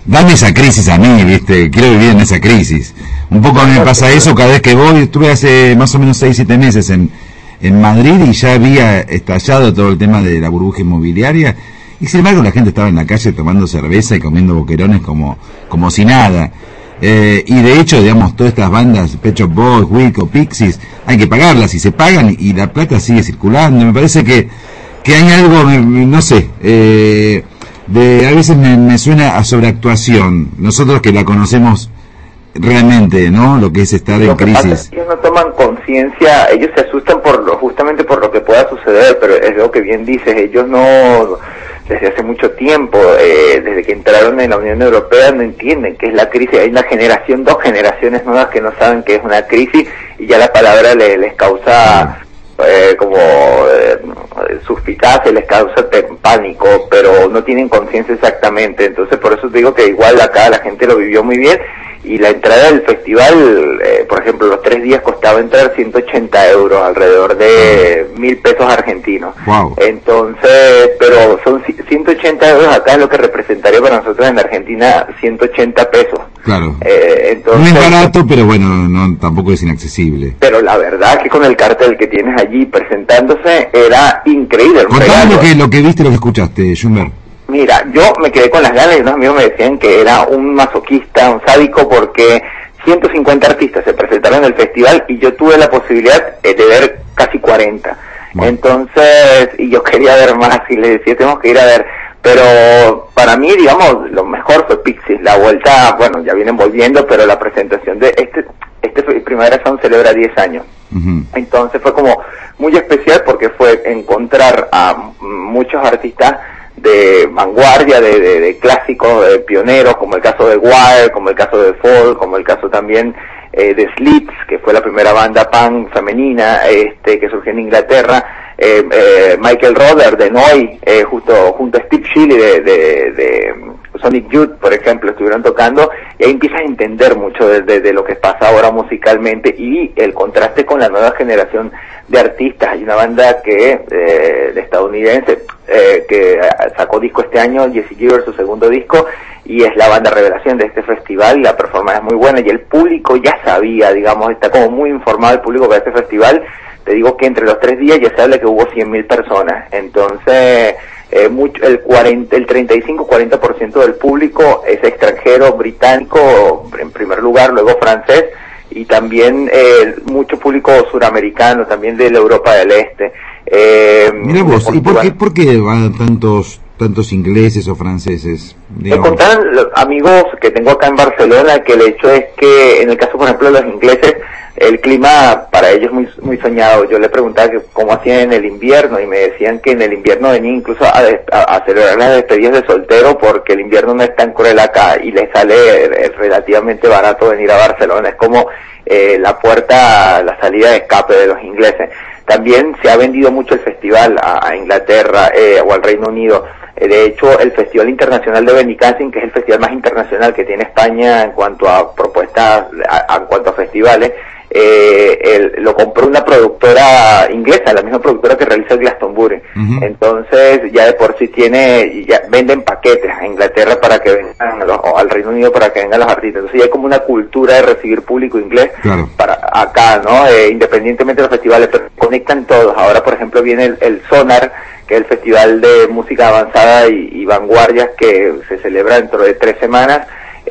dame esa crisis a mí, ¿viste? Quiero vivir en esa crisis. Un poco a mí me pasa eso cada vez que voy. Estuve hace más o menos seis siete meses en, en Madrid y ya había estallado todo el tema de la burbuja inmobiliaria. Y sin embargo la gente estaba en la calle tomando cerveza y comiendo boquerones como, como si nada. Eh, y de hecho, digamos, todas estas bandas, Pet Shop Boys, Wilco, Pixies, hay que pagarlas y se pagan y la plata sigue circulando. Me parece que, que hay algo, no sé, eh, de a veces me, me suena a sobreactuación. Nosotros que la conocemos realmente, ¿no? Lo que es estar en crisis. Pasa es que ellos no toman conciencia, ellos se asustan por lo, justamente por lo que pueda suceder, pero es lo que bien dices, ellos no, desde hace mucho tiempo, eh, desde que entraron en la Unión Europea, no entienden qué es la crisis. Hay una generación, dos generaciones nuevas que no saben qué es una crisis y ya la palabra le, les causa eh, como eh, suspicacia, les causa pánico, pero no tienen conciencia exactamente. Entonces por eso te digo que igual acá la gente lo vivió muy bien. Y la entrada del festival, eh, por ejemplo, los tres días costaba entrar ciento ochenta euros, alrededor de mil pesos argentinos. Wow. Entonces, pero son ciento ochenta euros acá, es lo que representaría para nosotros en Argentina ciento ochenta pesos. Claro. Eh, entonces, no es barato, pero bueno, no, tampoco es inaccesible. Pero la verdad que con el cartel que tienes allí presentándose era increíble. Contame lo que, lo que viste, lo que escuchaste, Schumberg. Mira, yo me quedé con las ganas y unos amigos me decían que era un masoquista, un sádico, porque ciento cincuenta artistas se presentaron en el festival y yo tuve la posibilidad eh, de ver casi cuarenta. Bueno. Entonces, y yo quería ver más y les decía, tenemos que ir a ver. Pero para mí, digamos, lo mejor fue Pixies. La vuelta, bueno, ya vienen volviendo, pero la presentación de este, este Primavera Sound celebra diez años. Uh-huh. Entonces fue como muy especial porque fue encontrar a muchos artistas de vanguardia, de, de, de clásicos, de pioneros, como el caso de Wire, como el caso de Fall, como el caso también eh, de Slits, que fue la primera banda punk femenina este que surgió en Inglaterra, eh, eh, Michael Rother de Noi, eh, justo junto a Steve Shelley de, de, de Sonic Youth, por ejemplo, estuvieron tocando, y ahí empiezas a entender mucho de, de, de lo que pasa ahora musicalmente y el contraste con la nueva generación de artistas. Hay una banda que eh, de estadounidense eh, que sacó disco este año, Jesse Giver, su segundo disco, y es la banda revelación de este festival. La performance es muy buena y el público ya sabía, digamos, está como muy informado el público para este festival. Te digo que entre los tres días ya se habla que hubo cien mil personas, entonces eh, mucho, el cuarenta, el treinta y cinco cuarenta por ciento del público es extranjero, británico en primer lugar, luego francés, y también eh, mucho público suramericano, también de la Europa del Este. Eh, Mira vos, ¿y por qué, por qué van tantos tantos ingleses o franceses? Me contaron los amigos que tengo acá en Barcelona que el hecho es que en el caso, por ejemplo, de los ingleses, el clima para ellos es muy muy soñado. Yo le preguntaba que cómo hacían en el invierno y me decían que en el invierno venían incluso a, a, a celebrar las despedidas de soltero porque el invierno no es tan cruel acá y les sale eh, relativamente barato venir a Barcelona. Es como eh, la puerta, la salida de escape de los ingleses. También se ha vendido mucho el festival a, a Inglaterra eh, o al Reino Unido. Eh, de hecho, el Festival Internacional de Benicassim, que es el festival más internacional que tiene España en cuanto a propuestas, a, a, en cuanto a festivales, eh, el, lo compró una productora inglesa, la misma productora que realiza el Glastonbury. Uh-huh. Entonces, ya de por sí tiene, ya venden paquetes a Inglaterra para que vengan, a los, o al Reino Unido para que vengan los artistas. Entonces, ya hay como una cultura de recibir público inglés claro. para acá, ¿no? Eh, independientemente de los festivales, pero conectan todos. Ahora, por ejemplo, viene el, el Sonar, que es el festival de música avanzada y, y vanguardias que se celebra dentro de tres semanas.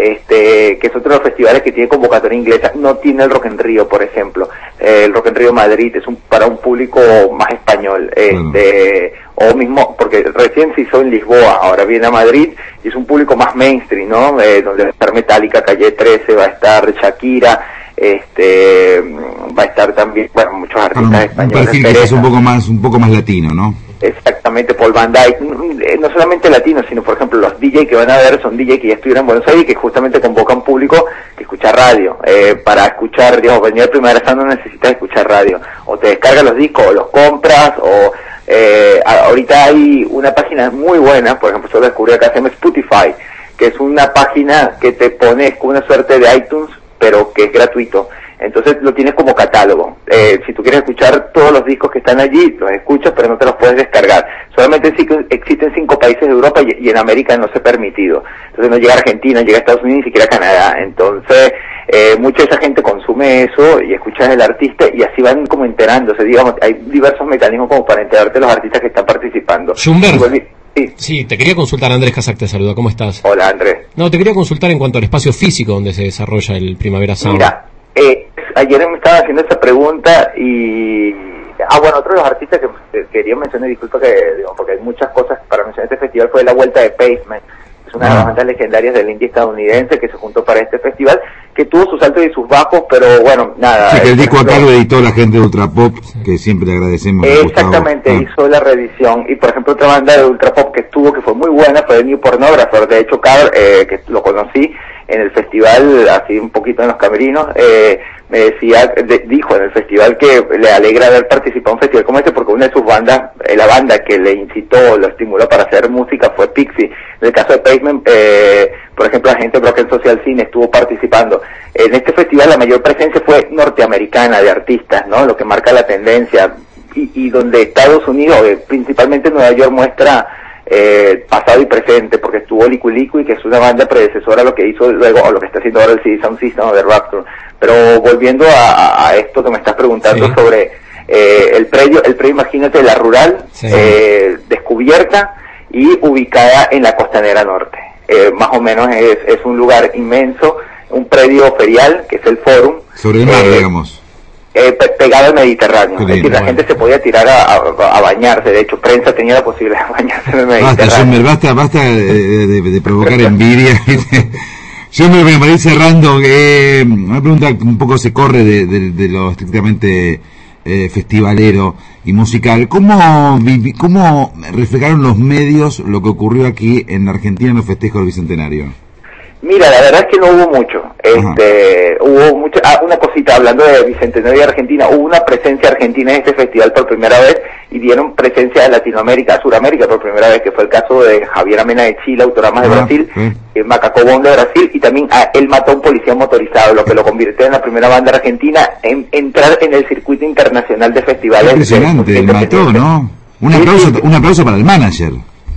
Este, que es otro de los festivales que tiene convocatoria inglesa, no tiene el Rock en Río, por ejemplo. Eh, el Rock en Río Madrid es un, para un público más español, este, mm. o mismo, porque recién se hizo en Lisboa, ahora viene a Madrid, y es un público más mainstream, ¿no? Eh, donde va a estar Metallica, Calle trece, va a estar Shakira, este, va a estar también, bueno, muchos artistas un, españoles. Un perfil que es un poco más, un poco más latino, ¿no? Exactamente, Paul Van Dyke, no solamente latinos, sino por ejemplo los D J que van a ver son D J que ya estuvieron en Buenos Aires y que justamente convocan público que escucha radio. Eh, para escuchar, digamos, venir al Primavera Sound no necesitas escuchar radio. O te descargas los discos, o los compras, o eh, ahorita hay una página muy buena, por ejemplo, yo lo descubrí acá, se llama Spotify, que es una página que te pone una suerte de iTunes, pero que es gratuito. Entonces lo tienes como catálogo. Eh, si tú quieres escuchar todos los discos que están allí, los escuchas, pero no te los puedes descargar. Solamente sí que existen cinco países de Europa y, y en América no se ha permitido. Entonces no llega a Argentina, no llega a Estados Unidos, ni siquiera a Canadá. Entonces eh, mucha de esa gente consume eso y escuchas el artista y así van como enterándose. Digamos, hay diversos mecanismos como para enterarte de los artistas que están participando. Schumberg. Sí. sí, te quería consultar, Andrés Casac te saluda, ¿cómo estás? Hola, Andrés. No, te quería consultar en cuanto al espacio físico donde se desarrolla el Primavera Sound. Mira, eh, ayer me estaban haciendo esa pregunta y... Ah, bueno, otro de los artistas que, que quería mencionar, disculpa que, digo, porque hay muchas cosas para mencionar este festival, fue la vuelta de Pavement. Es una de las bandas legendarias del indie estadounidense que se juntó para este festival, que tuvo sus altos y sus bajos, pero bueno, nada. Sí, que el disco acá lo editó la gente de Ultrapop, que siempre le agradecemos. Exactamente, ah. hizo la reedición. Y por ejemplo, otra banda de Ultrapop que estuvo, que fue muy buena, fue el New Pornographer. De hecho, Carl, eh, que lo conocí en el festival, así un poquito en los camerinos, eh, me decía, de, dijo en el festival que le alegra haber participado en un festival como este porque una de sus bandas, eh, la banda que le incitó, lo estimuló para hacer música fue Pixie. En el caso de Pavement, eh, por ejemplo, la gente de Broken Social Scene estuvo participando. En este festival la mayor presencia fue norteamericana de artistas, ¿no? Lo que marca la tendencia y, y donde Estados Unidos, eh, principalmente Nueva York, muestra eh, pasado y presente, porque estuvo Liquid Liquid, que es una banda predecesora a lo que hizo luego, o lo que está haciendo ahora el C D Sound System o The Rapture. Pero volviendo a, a, a esto que me estás preguntando sí. sobre eh, el predio, el predio, imagínate, la rural, sí. eh, descubierta y ubicada en la costanera norte. Eh, más o menos es, es un lugar inmenso, un predio ferial, que es el Forum. Sobre el mar, eh, digamos. Eh, pe pegado al Mediterráneo. Lindo, es decir, la bueno. gente se podía tirar a, a, a bañarse. De hecho, Prensa tenía la posibilidad de bañarse en el Basta, Mediterráneo. Schumer, basta, basta de, de, de provocar envidia. Yo me voy a ir cerrando. Eh, una pregunta que un poco se corre de, de, de lo estrictamente eh, festivalero y musical. ¿Cómo, ¿Cómo reflejaron los medios lo que ocurrió aquí en Argentina en los festejos del Bicentenario? Mira, la verdad es que no hubo mucho. Este, hubo mucho, ah, una cosita, hablando de Bicentenario de Argentina, hubo una presencia argentina en este festival por primera vez y dieron presencia de Latinoamérica, Suramérica por primera vez, que fue el caso de Javier Amena de Chile, Autoramas de Brasil, sí. eh, Macaco Bond de Brasil, y también ah, él mató a un policía motorizado, lo que lo convirtió en la primera banda argentina en entrar en el circuito internacional de festivales. Impresionante, él mató, ¿no? Un aplauso, sí, sí. un aplauso para el manager.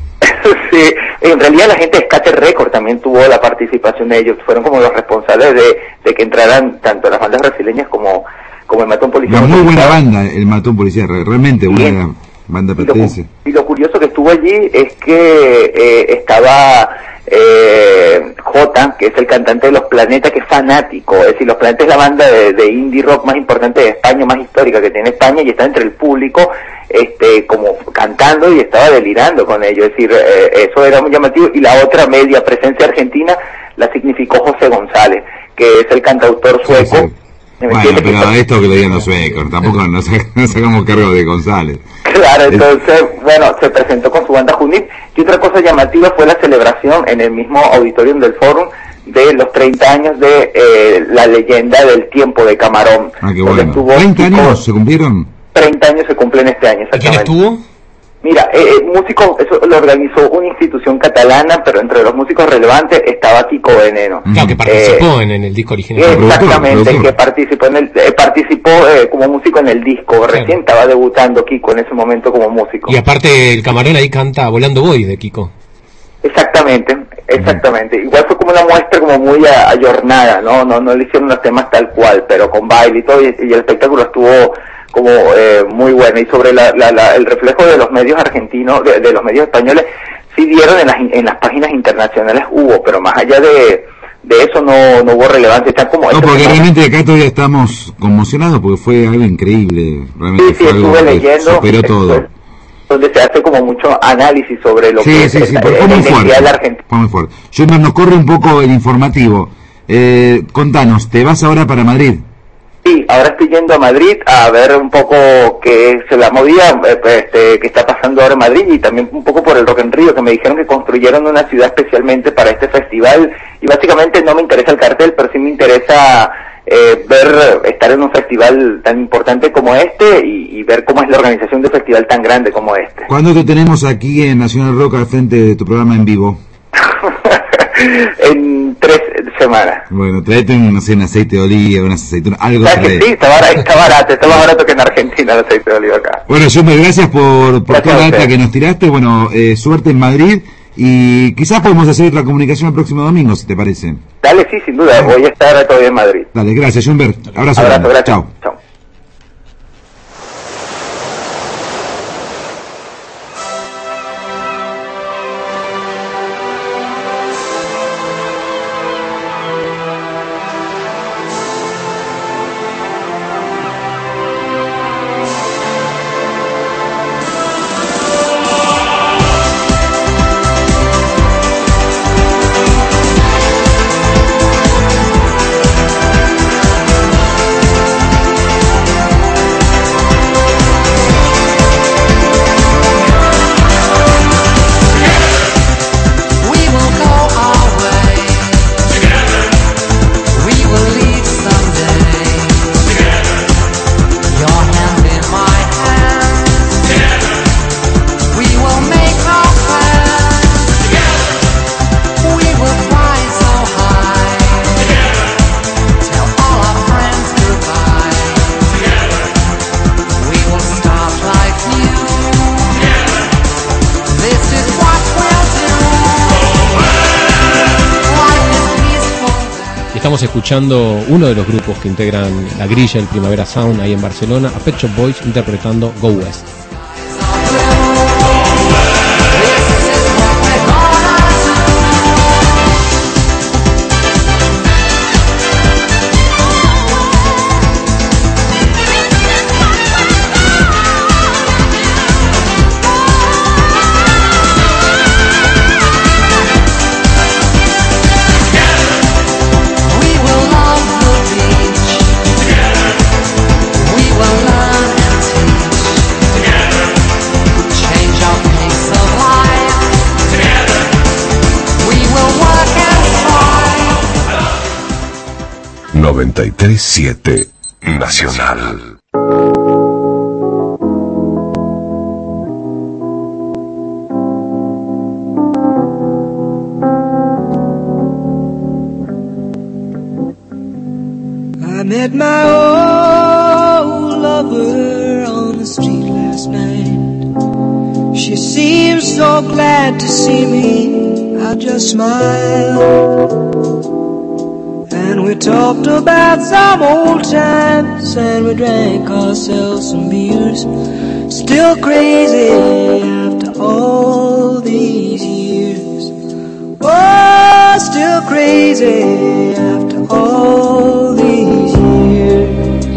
Sí, en realidad la gente de Scatter Record también tuvo la participación de ellos, fueron como los responsables de, de que entraran tanto las bandas brasileñas como, como el Matón Policía. Una muy buena banda, el Matón Policía, realmente una Bien. banda Y lo, pertenece. y lo curioso que estuvo allí es que eh, estaba eh, J, que es el cantante de Los Planetas, que es fanático, es decir, Los Planetas es la banda de, de indie rock más importante de España, más histórica que tiene España, y está entre el público este como cantando y estaba delirando con ello, es decir, eh, eso era muy llamativo. Y la otra media presencia argentina la significó José González, que es el cantautor sueco. Sí, sí. Bueno, pero esto que lo digan los suecos, tampoco nos, nos sacamos cargo de González. Claro, entonces, bueno, se presentó con su banda Junit, y otra cosa llamativa fue la celebración en el mismo auditorium del Fórum de los treinta años de eh, la leyenda del tiempo de Camarón. Ah, qué bueno. ¿treinta años se cumplieron? treinta años se cumplen este año, exactamente. ¿Y quién estuvo? Mira, eh, eh, músicos, eso lo organizó una institución catalana, pero entre los músicos relevantes estaba Kiko Veneno. Claro, que participó eh, en, en el disco original. Exactamente, productor, productor. que participó en el, eh, participó eh, como músico en el disco. Recién Claro. estaba debutando Kiko en ese momento como músico. Y aparte el Camarón ahí canta Volando Voy de Kiko. Exactamente, exactamente. Igual fue como una muestra como muy a- ayornada, ¿no? No, no le hicieron los temas tal cual, pero con baile y todo, y, y el espectáculo estuvo como eh, muy bueno. Y sobre la, la, la, el reflejo de los medios argentinos, de, de los medios españoles, sí dieron en las, en las páginas internacionales hubo, pero más allá de, de eso no, no hubo relevancia. Están como No, porque como- realmente acá todavía estamos conmocionados porque fue algo increíble. Realmente Sí, sí, fue algo estuve que leyendo, superó todo. estuve- donde se hace como mucho análisis sobre lo Sí, que sí, es sí, la, fue la muy identidad fuerte. de la Argentina. Fue muy fuerte. Yo nos, nos corre un poco el informativo. Eh, contanos, ¿te vas ahora para Madrid? Sí, ahora estoy yendo a Madrid a ver un poco qué es la movida eh, pues, este, que está pasando ahora en Madrid, y también un poco por el Rock en Río, que me dijeron que construyeron una ciudad especialmente para este festival, y básicamente no me interesa el cartel, pero sí me interesa eh, ver, estar en un festival tan importante como este y, y ver cómo es la organización de un festival tan grande como este. ¿Cuándo te tenemos aquí en Nacional Rock al frente de tu programa en vivo? En tres semanas. Bueno, traete un, no sé, un aceite de oliva, unas aceitunas, algo. ¿Sabes que sí? Está barato, está barato, está más barato que en Argentina el aceite de oliva acá. Bueno, Jumber, gracias por, por Gracias toda la a data ustedes. que nos tiraste. Bueno, eh, suerte en Madrid y quizás podemos hacer la comunicación el próximo domingo, si te parece. Dale, sí, sin duda, voy a estar todavía en Madrid. Dale, gracias, Jumber. Abrazo. Abrazo, grande. gracias. Chao. Chao. We will go our way. We will lead someday. Your hand in my hand. We will make our plan. We will fly so high. Tell all our friends goodbye. We will start life new. This is what we'll do. Life is peaceful. Estamos escuchando uno de los grupos que integran la grilla del Primavera Sound ahí en Barcelona, a Pet Shop Boys interpretando Go West. We will love the beach. We will learn and teach. Change our pace of life. We will work and strive. noventa y tres siete Nacional. I met my old lover on the street last night. She seemed so glad to see me. I just smiled. And we talked about some old times, and we drank ourselves some beers. Still crazy after all these years. Oh, still crazy after all these years.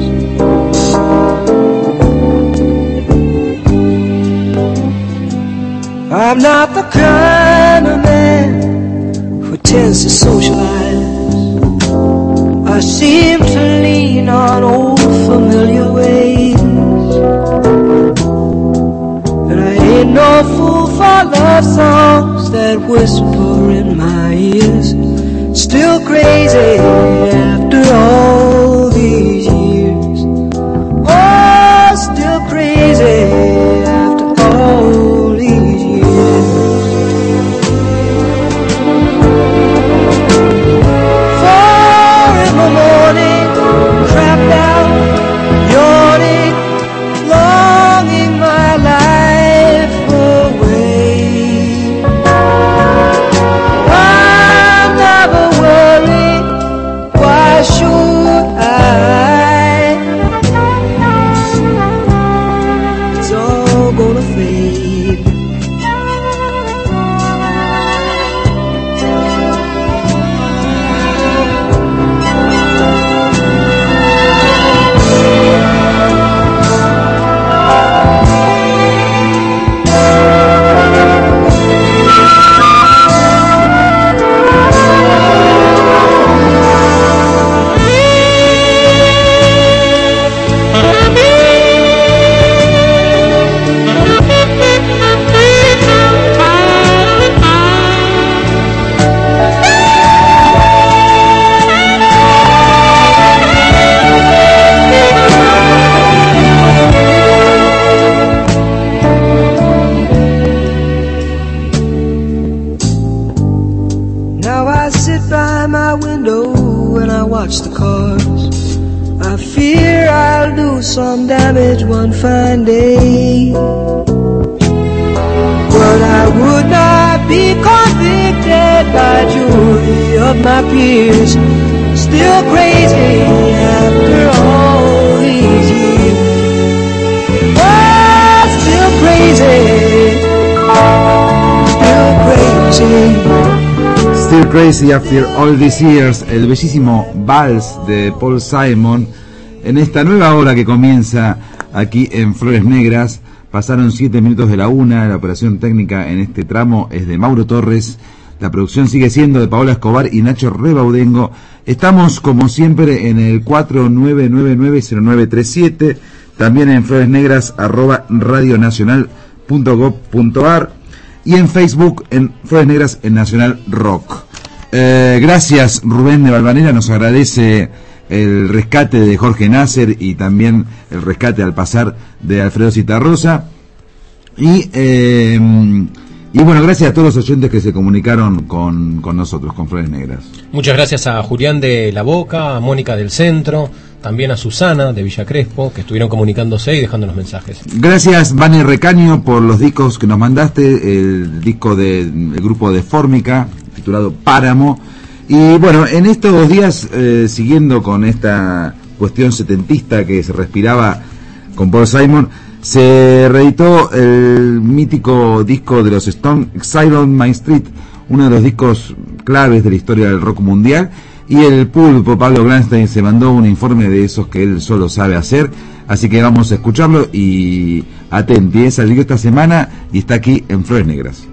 I'm not the kind of man who tends to socialize. I seem to lean on old familiar ways. And I ain't no fool for love songs that whisper in my ears. Still crazy after all these years. Oh, still crazy after all these years. Four in the morning, crapped out, yawning, longing my life away. I never worry, why just the cause. I fear I'll do some damage one fine day. But I would not be convicted by jury of my peers. Still crazy after all these years. Oh, still crazy. Still crazy. Still Crazy After All These Years, el bellísimo vals de Paul Simon, en esta nueva hora que comienza aquí en Flores Negras. Pasaron siete minutos de la una, la operación técnica en este tramo es de Mauro Torres, la producción sigue siendo de Paola Escobar y Nacho Rebaudengo. Estamos como siempre en el cuatro nueve nueve nueve cero nueve tres siete, también en floresnegras arroba radionacional punto gob punto ar y en Facebook en Flores Negras en Nacional Rock. Eh, gracias Rubén de Valvanera, nos agradece el rescate de Jorge Nasser y también el rescate al pasar de Alfredo Citarrosa. Y, eh, y bueno, gracias a todos los oyentes que se comunicaron con, con nosotros, con Flores Negras. Muchas gracias a Julián de La Boca, a Mónica del Centro, también a Susana de Villa Crespo, que estuvieron comunicándose y dejando los mensajes. Gracias, Vane Recaño, por los discos que nos mandaste, el disco del grupo de Fórmica, titulado Páramo. Y bueno, en estos días, eh, siguiendo con esta cuestión setentista que se respiraba con Paul Simon, se reeditó el mítico disco de los Stones, Exile on Main Street, uno de los discos claves de la historia del rock mundial, y el pulpo Pablo Granstein se mandó un informe de esos que él solo sabe hacer, así que vamos a escucharlo y atenti, salió esta semana y está aquí en Flores Negras.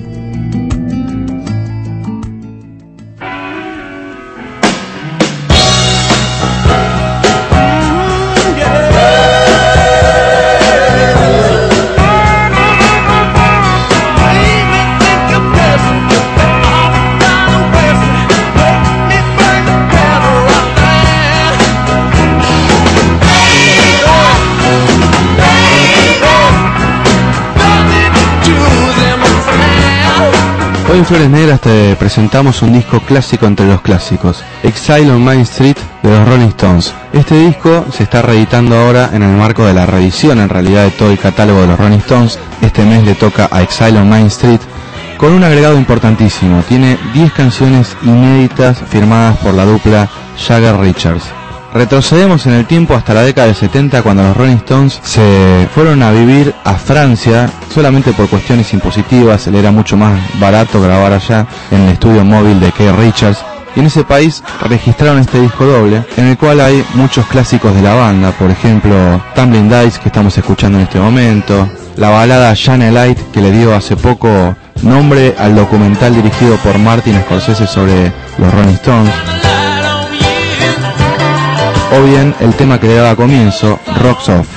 Hoy en Flores Negras te presentamos un disco clásico entre los clásicos, Exile on Main Street de los Rolling Stones. Este disco se está reeditando ahora en el marco de la reedición en realidad de todo el catálogo de los Rolling Stones. Este mes le toca a Exile on Main Street con un agregado importantísimo. Tiene diez canciones inéditas firmadas por la dupla Jagger-Richards. Retrocedemos en el tiempo hasta la década del setenta, cuando los Rolling Stones se fueron a vivir a Francia solamente por cuestiones impositivas. Le era mucho más barato grabar allá en el estudio móvil de Keith Richards, y en ese país registraron este disco doble en el cual hay muchos clásicos de la banda, por ejemplo Tumbling Dice, que estamos escuchando en este momento, la balada Shine a Light, que le dio hace poco nombre al documental dirigido por Martin Scorsese sobre los Rolling Stones, o bien el tema que le daba comienzo, Rocks Off.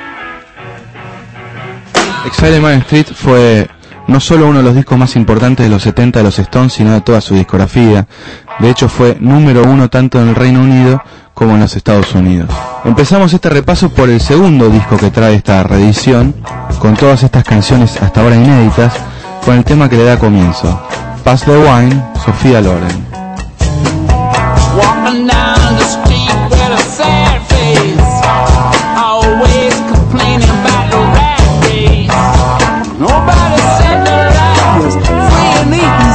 Exile on Main Street fue no solo uno de los discos más importantes de los setenta de los Stones, sino de toda su discografía. De hecho fue número uno tanto en el Reino Unido como en los Estados Unidos. Empezamos este repaso por el segundo disco que trae esta reedición, con todas estas canciones hasta ahora inéditas, con el tema que le da comienzo, Pass the Wine, Sofía Loren. Walking down the street with a sad face, always complaining about the rat race. Nobody said the life was free and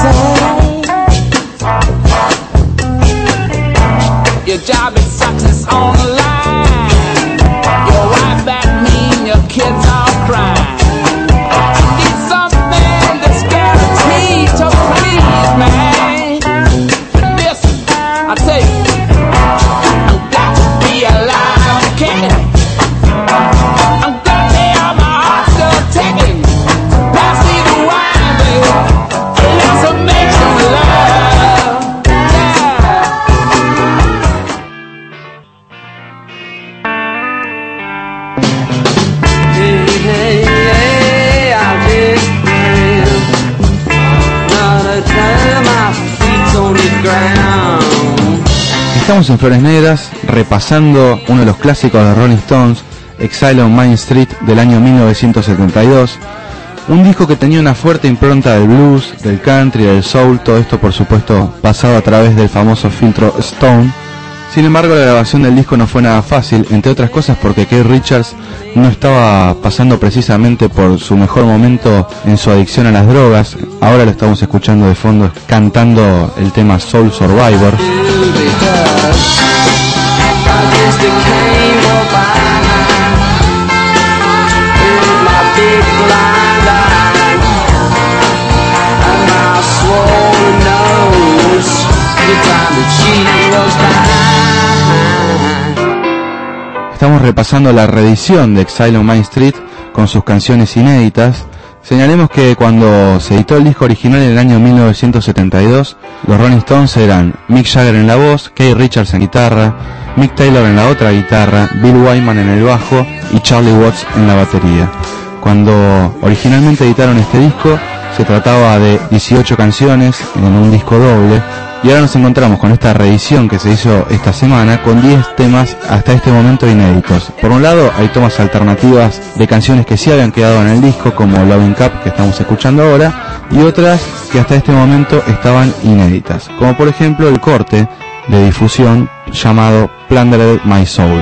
easy. Your job is success on the line. Your wife that mean, your kids all crying. You need something that's guaranteed to please, man. I tell you, I've got to be alive, okay? I'm gonna have my heart still ticking. Pass me the wine, baby. Let's make some love, yeah. Hey, hey, hey, I just ran. Not a time my feet's on the ground. Estamos en Flores Negras repasando uno de los clásicos de Rolling Stones, Exile on Main Street del año mil novecientos setenta y dos, un disco que tenía una fuerte impronta del blues, del country, del soul, todo esto por supuesto pasado a través del famoso filtro Stone. Sin embargo, la grabación del disco no fue nada fácil, entre otras cosas porque Keith Richards no estaba pasando precisamente por su mejor momento en su adicción a las drogas. Ahora lo estamos escuchando de fondo cantando el tema Soul Survivor. Estamos repasando la reedición de Exile on Main Street con sus canciones inéditas. Señalemos que cuando se editó el disco original en el año mil novecientos setenta y dos, los Rolling Stones eran Mick Jagger en la voz, Keith Richards en guitarra, Mick Taylor en la otra guitarra, Bill Wyman en el bajo y Charlie Watts en la batería. Cuando originalmente editaron este disco, se trataba de dieciocho canciones en un disco doble, y ahora nos encontramos con esta reedición que se hizo esta semana con diez temas hasta este momento inéditos. Por un lado hay tomas alternativas de canciones que sí habían quedado en el disco, como Loving Cup, que estamos escuchando ahora, y otras que hasta este momento estaban inéditas, como por ejemplo el corte de difusión llamado Plundered My Soul.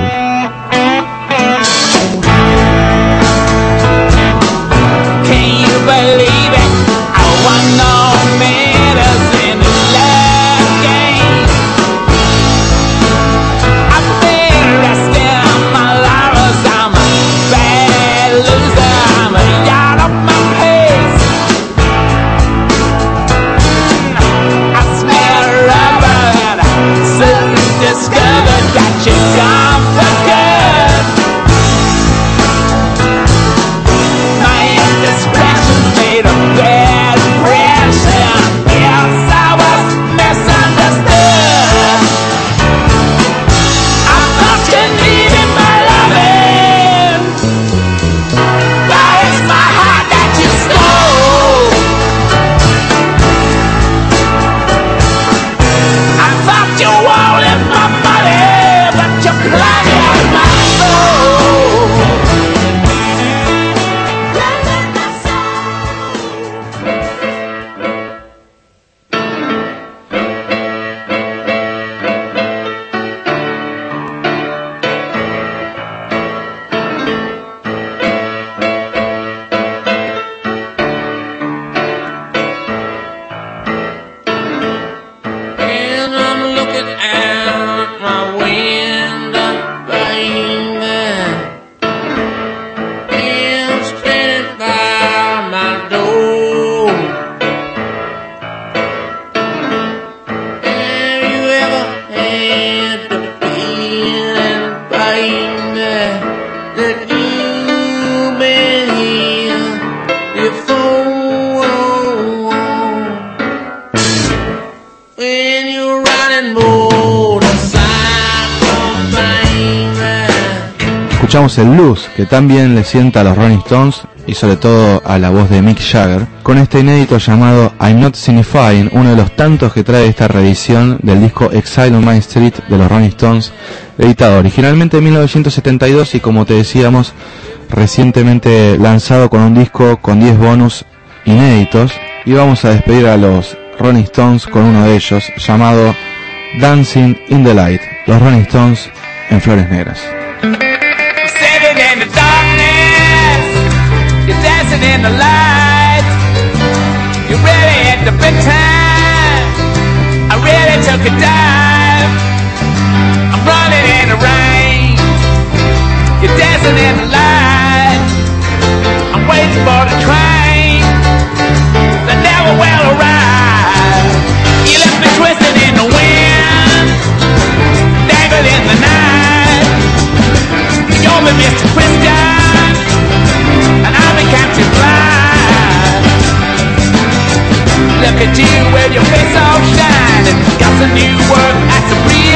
Escuchamos el blues, que también le sienta a los Rolling Stones y sobre todo a la voz de Mick Jagger, con este inédito llamado I'm Not Signifying, uno de los tantos que trae esta reedición del disco Exile on Main Street de los Rolling Stones, editado originalmente en mil novecientos setenta y dos y, como te decíamos, recientemente lanzado con un disco con diez bonus inéditos. Y vamos a despedir a los Rolling Stones con uno de ellos, llamado Dancing in the Light, los Rolling Stones en Flores Negras. In the darkness, you're dancing in the light. You're ready at the bedtime. I really took a dive. I'm running in the rain. You're dancing in the light. I'm waiting for the train that never will arrive. You left me twisted in the wind, dangled in the night. You're my Mister Christian, and I'm a Captain Blind. Look at you with your face all shining. Got some new work at the breeze.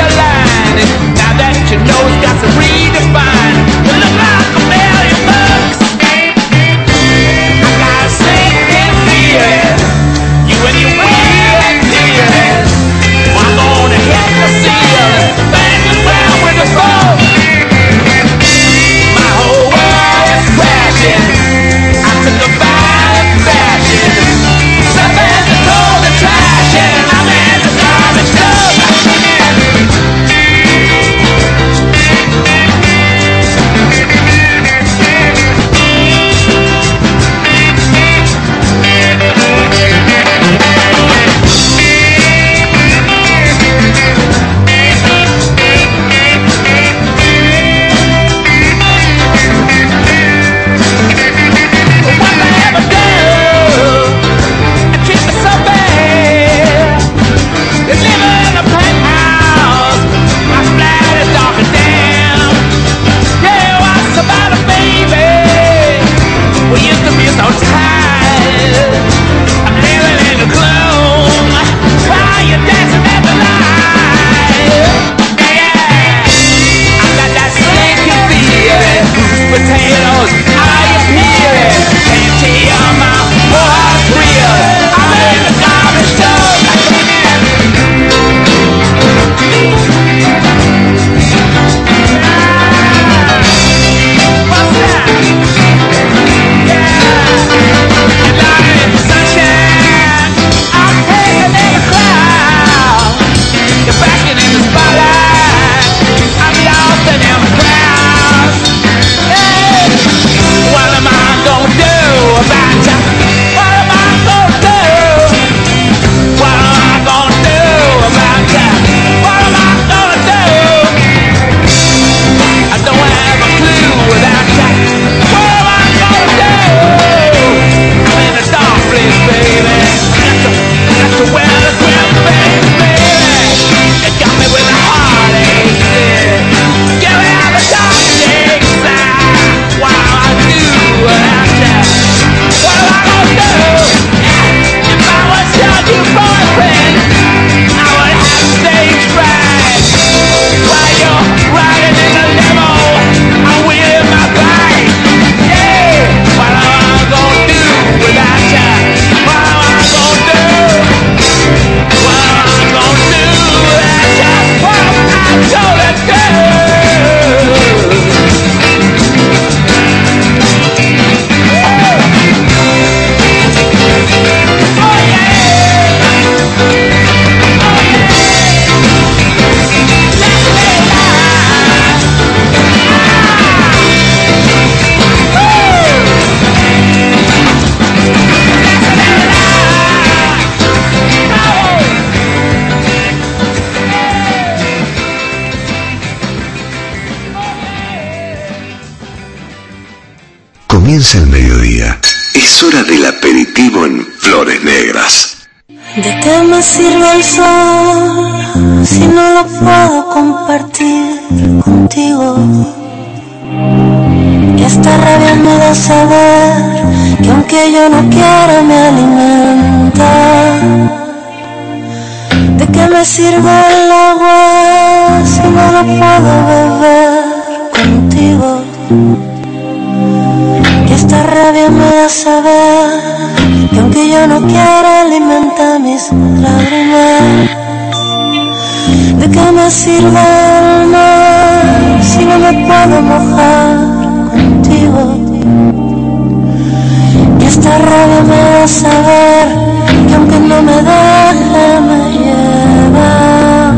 Comienza el mediodía. Es hora del aperitivo en Flores Negras. ¿De qué me sirve el sol si no lo puedo compartir contigo? Y esta rabia me da saber que aunque yo no quiera me alimenta. ¿De qué me sirve el agua si no lo puedo beber contigo? Y esta rabia me da saber que aunque yo no quiera alimenta mis lágrimas. ¿De qué me sirve el mar si no me puedo mojar contigo? Y esta rabia me da saber que aunque no me deje me lleva.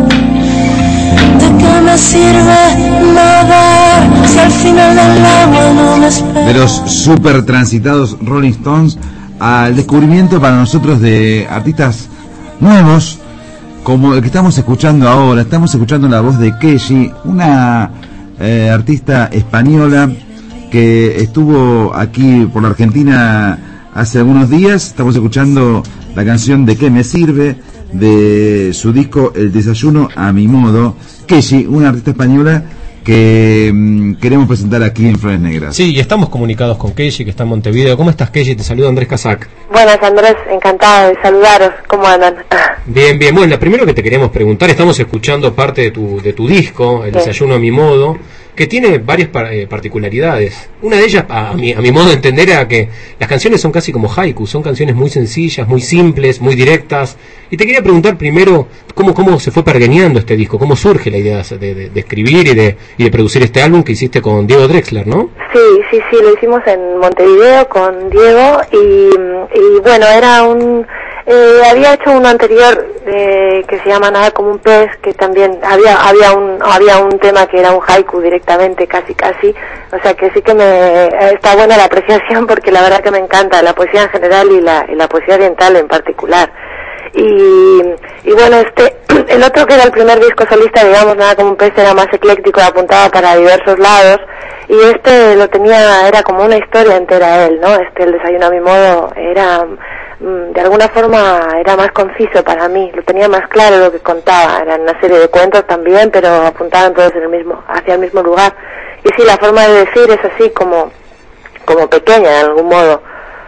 ¿De qué me sirve nadar si al final del agua no me espera? De los super transitados Rolling Stones al descubrimiento para nosotros de artistas nuevos como el que estamos escuchando ahora. Estamos escuchando la voz de Keshi, una eh, artista española que estuvo aquí por la Argentina hace algunos días. Estamos escuchando la canción ¿De qué me sirve?, de su disco El desayuno a mi modo. Keshi, una artista española que mmm, queremos presentar aquí en Flores Negras. Sí, y estamos comunicados con Keshi, que está en Montevideo. ¿Cómo estás, Keshi? Te saluda Andrés Casac. Buenas, Andrés, encantada de saludaros. ¿Cómo andan? Bien, bien. Bueno, primero que te queremos preguntar, estamos escuchando parte de tu, de tu disco, El sí. desayuno a mi modo, que tiene varias par, eh, particularidades. Una de ellas, a, a, mi, a mi modo de entender, era que las canciones son casi como haiku, son canciones muy sencillas, muy simples, muy directas. Y te quería preguntar primero, ¿cómo, cómo se fue pergeñando este disco? ¿Cómo surge la idea de, de, de escribir y de, y de producir este álbum que hiciste con Diego Drexler, ¿no? Sí, sí, sí, lo hicimos en Montevideo con Diego y, y bueno, era un... Eh, había hecho uno anterior eh, que se llama Nada como un pez, que también había había un había un tema que era un haiku directamente, casi casi, o sea que sí que me está buena la apreciación, porque la verdad que me encanta la poesía en general y la, y la poesía oriental en particular. Y, y bueno, este el otro, que era el primer disco solista, digamos, Nada como un pez, era más ecléctico, apuntaba para diversos lados, y este lo tenía, era como una historia entera él, ¿no? Este, El desayuno a mi modo, era de alguna forma era más conciso para mí, lo tenía más claro lo que contaba, eran una serie de cuentos también, pero apuntaban todos en el mismo, hacia el mismo lugar. Y sí, la forma de decir es así como, como pequeña de algún modo.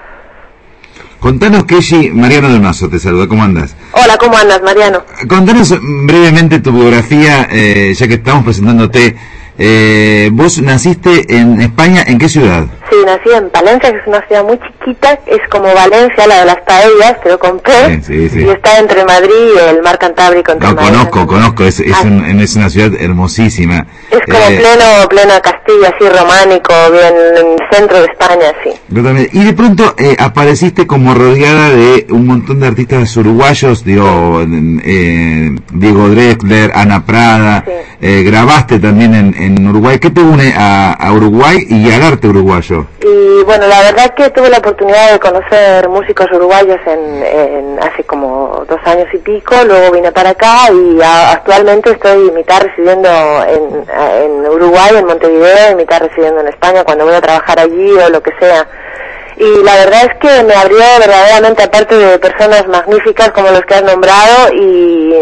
Contanos, Keshi, Mariano del Mazo te saluda, ¿cómo andas? Hola, ¿cómo andas, Mariano? Contanos brevemente tu biografía, eh, ya que estamos presentándote. Eh, vos naciste en España, ¿en qué ciudad? Sí, nací en Palencia, que es una ciudad muy chiquita, es como Valencia, la de las paellas, pero con P, sí, sí, sí. Y está entre Madrid y el mar Cantábrico. Entre no, Madrid, conozco, ¿no? conozco, es, es, ah, un, es una ciudad hermosísima. Es como eh, pleno, pleno Castilla, así románico, bien en el centro de España, sí. Y de pronto eh, apareciste como rodeada de un montón de artistas uruguayos, digo, eh, Diego Drexler, Ana Prada, sí. eh, grabaste también en, en Uruguay. ¿Qué te une a, a Uruguay y al arte uruguayo? Y bueno, la verdad que tuve la oportunidad de conocer músicos uruguayos en, en hace como dos años y pico, luego vine para acá y a, actualmente estoy mitad residiendo en, en Uruguay, en Montevideo, y mitad residiendo en España cuando voy a trabajar allí o lo que sea. Y la verdad es que me abrió verdaderamente, aparte de personas magníficas como los que has nombrado, y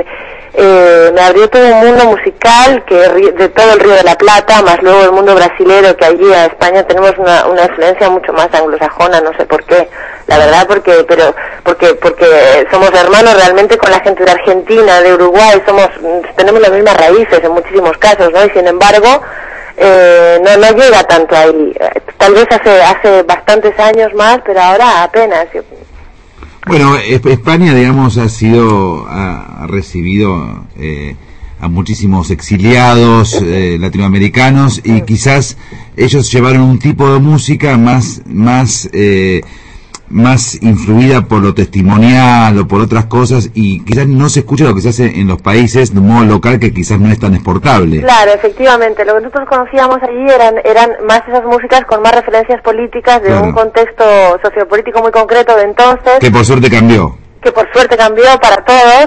eh, me abrió todo un mundo musical que de todo el Río de la Plata, más luego el mundo brasilero, que allí en España tenemos una, una influencia mucho más anglosajona, no sé por qué, la verdad, porque pero porque porque somos hermanos realmente con la gente de Argentina, de Uruguay, somos tenemos las mismas raíces en muchísimos casos, ¿no? Y sin embargo Eh, no no llega tanto ahí, tal vez hace hace bastantes años más, pero ahora apenas. Bueno, España, digamos, ha sido ha, ha recibido eh, a muchísimos exiliados eh, latinoamericanos, y quizás ellos llevaron un tipo de música más más eh, más influida por lo testimonial o por otras cosas, y quizás no se escucha lo que se hace en los países de un modo local, que quizás no es tan exportable. Claro, efectivamente, lo que nosotros conocíamos allí eran eran más esas músicas con más referencias políticas de claro. un contexto sociopolítico muy concreto de entonces. Que por suerte cambió. Que por suerte cambió para todos.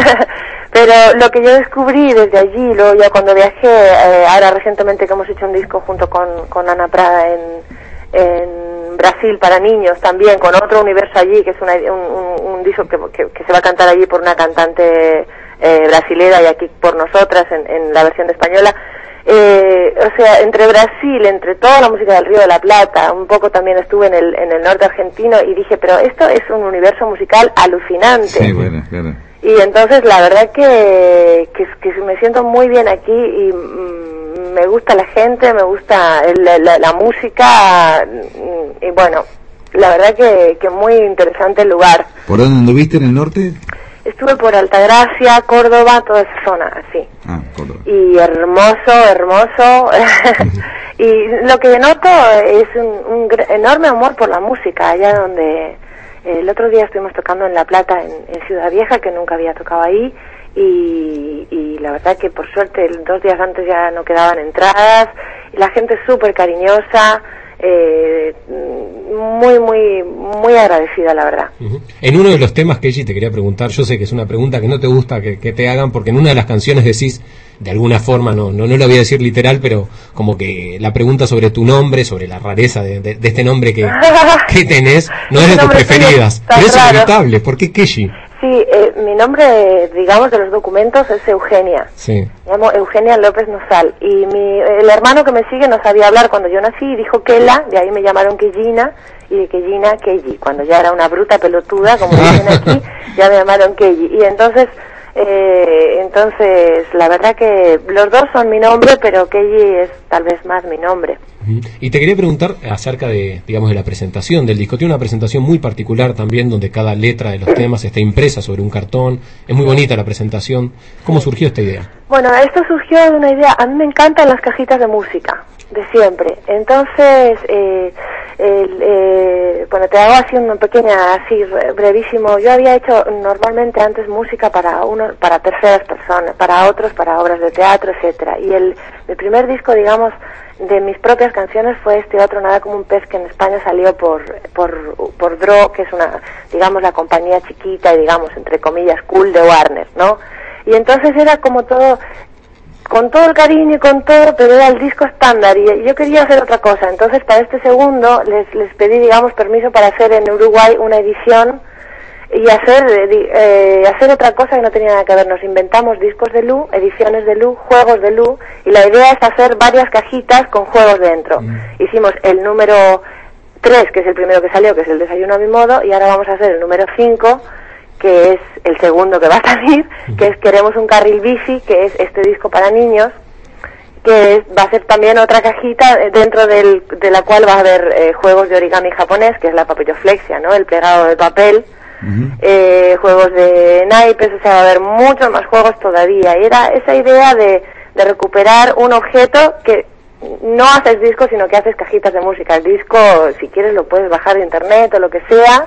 Pero lo que yo descubrí desde allí, luego ya cuando viajé, eh, ahora recientemente que hemos hecho un disco junto con, con Ana Prada en en Brasil para niños también, con otro universo allí, que es una, un, un, un disco que, que, que se va a cantar allí por una cantante eh, brasilera y aquí por nosotras en, en la versión española. Eh, o sea, entre Brasil, entre toda la música del Río de la Plata, un poco también estuve en el, en el norte argentino y dije, pero esto es un universo musical alucinante. Sí, bueno, claro. Y entonces la verdad que, que, que me siento muy bien aquí y mm, me gusta la gente, me gusta el, la, la música y bueno, la verdad que, que muy interesante el lugar. ¿Por dónde anduviste en el norte? Estuve por Altagracia, Córdoba, toda esa zona, así. Ah, Córdoba. Y hermoso, hermoso. Y lo que noto es un, un gr- enorme amor por la música, allá donde eh, el otro día estuvimos tocando en La Plata, en, en Ciudad Vieja, que nunca había tocado ahí, y, y la verdad que por suerte dos días antes ya no quedaban entradas, y la gente es súper cariñosa, eh, muy, muy, muy agradecida, la verdad. Uh-huh. En uno de los temas que ella te quería preguntar, yo sé que es una pregunta que no te gusta que, que te hagan, porque en una de las canciones decís, de alguna forma, no, no, no lo voy a decir literal, pero como que la pregunta sobre tu nombre, sobre la rareza de, de, de este nombre que, que tenés, no es de tus preferidas, pero es inevitable. ¿Por qué Keshi? Sí, eh, mi nombre, digamos, de los documentos es Eugenia. Sí. Me llamo Eugenia López Nosal. Y mi, el hermano que me sigue no sabía hablar cuando yo nací y dijo Kela, de ahí me llamaron Kellina, y de Kellina, Kelly. Cuando ya era una bruta pelotuda, como dicen aquí, ya me llamaron Kelly. Y entonces, eh, entonces, la verdad que los dos son mi nombre, pero Kelly es tal vez más mi nombre. Y te quería preguntar acerca de, digamos, de la presentación del disco. Tiene una presentación muy particular también, donde cada letra de los temas está impresa sobre un cartón. Es muy bonita la presentación. ¿Cómo surgió esta idea? Bueno, esto surgió de una idea. A mí me encantan las cajitas de música, de siempre. Entonces, eh, el, eh, bueno, te hago así una pequeña, así brevísimo. Yo había hecho normalmente antes música para uno, para terceras personas, para otros, para obras de teatro, etcétera. Y el, el primer disco, digamos, de mis propias canciones fue este otro, Nada como un pez, que en España salió por por por Dro, que es una, digamos, la compañía chiquita y, digamos, entre comillas, cool de Warner, ¿no? Y entonces era como todo, con todo el cariño y con todo, pero era el disco estándar y yo quería hacer otra cosa. Entonces, para este segundo les les pedí, digamos, permiso para hacer en Uruguay una edición y hacer eh, hacer otra cosa que no tenía nada que ver. Nos inventamos discos de Lu, ediciones de Lu, juegos de Lu, y la idea es hacer varias cajitas con juegos dentro. Mm. Hicimos el número tres, que es el primero que salió, que es el Desayuno a mi modo, y ahora vamos a hacer el número cinco, que es el segundo que va a salir, mm. que es Queremos un carril bici, que es este disco para niños, que es, va a ser también otra cajita dentro del, de la cual va a haber eh, juegos de origami japonés, que es la papiroflexia, ¿no? El plegado de papel. Uh-huh. eh, juegos de naipes, o sea, va a haber muchos más juegos todavía, y era esa idea de, de recuperar un objeto que no haces discos, sino que haces cajitas de música. El disco, si quieres, lo puedes bajar de internet o lo que sea,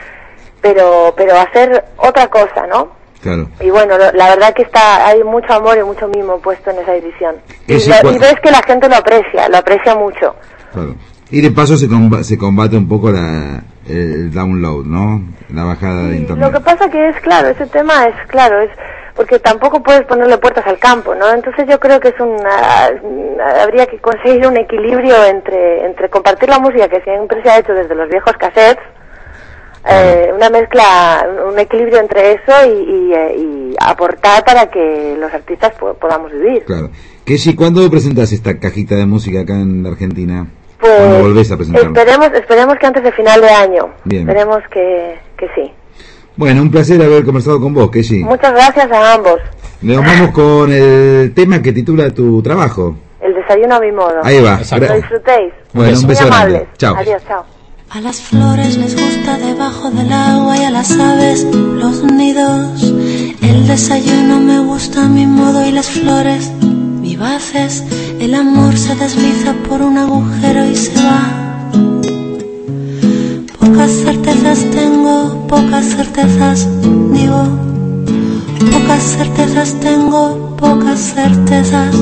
pero pero hacer otra cosa, ¿no? Claro. Y bueno, lo, la verdad que está, hay mucho amor y mucho mimo puesto en esa edición, y, sí, lo, cuando... y ves que la gente lo aprecia, lo aprecia mucho. Claro. Y de paso se, comba- se combate un poco la, el download, ¿no? La bajada de internet. Lo que pasa que es, claro, ese tema es, claro, es porque tampoco puedes ponerle puertas al campo, ¿no? Entonces yo creo que es una, habría que conseguir un equilibrio entre entre compartir la música que siempre se ha hecho desde los viejos cassettes, eh, una mezcla, un equilibrio entre eso y, y, y aportar para que los artistas po- podamos vivir. Claro. Keshi, ¿cuándo presentas esta cajita de música acá en Argentina? Pues ¿Cuándo volvés a presentarla? esperemos, esperemos que antes de final de año. Bien. Esperemos que, que sí. Bueno, un placer haber conversado con vos, Keshi. Muchas gracias a ambos. Nos vamos con el tema que titula tu trabajo. El desayuno a mi modo. Ahí va. Que lo disfrutéis. Bueno, un beso Muy grande. amables. Chao. Adiós, chao. A las flores les gusta debajo del agua y a las aves los nidos. El desayuno me gusta a mi modo y las flores vivaces. El amor se desliza por un agujero y se va. Pocas certezas tengo, pocas certezas digo. Pocas certezas tengo, pocas certezas.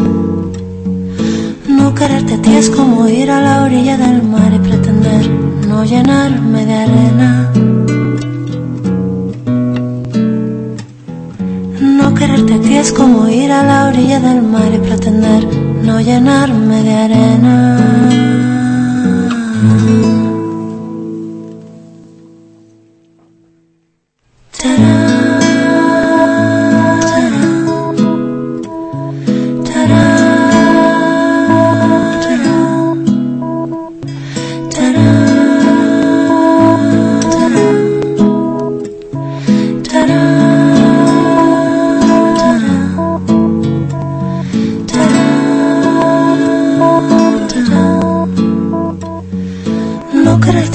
No quererte a ti es como ir a la orilla del mar y pretender no llenarme de arena. No quererte a ti es como ir a la orilla del mar y pretender no llenarme de arena.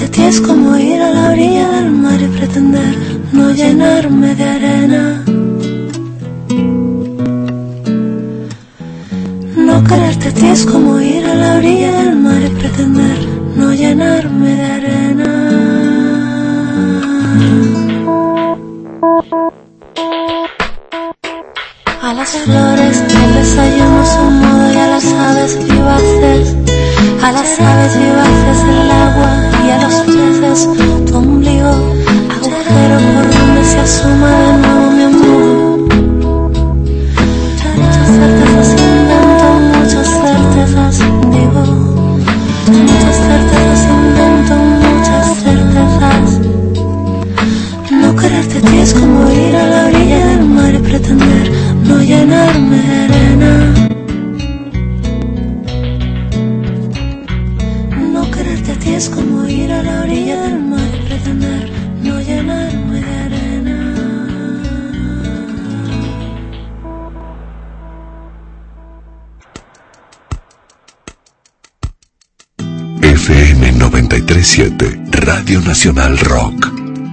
a ti es como ir a la orilla del mar y pretender no llenarme de arena. No quererte a ti es como ir a la orilla del mar y pretender no llenarme de arena. A las flores el desayuno su modo y a las aves vivaces, a las aves vivaces el agua y a los peces tu ombligo, agujero por donde se asoma de nuevo mi amor. Muchas certezas invento, muchas certezas digo, muchas certezas invento, muchas certezas. No quererte a ti es como ir a la orilla del mar y pretender no llenarme de arena. No quererte a ti es como ir a la orilla del mar y pretender no llenarme de arena. F M noventa y tres siete, Radio Nacional Rock.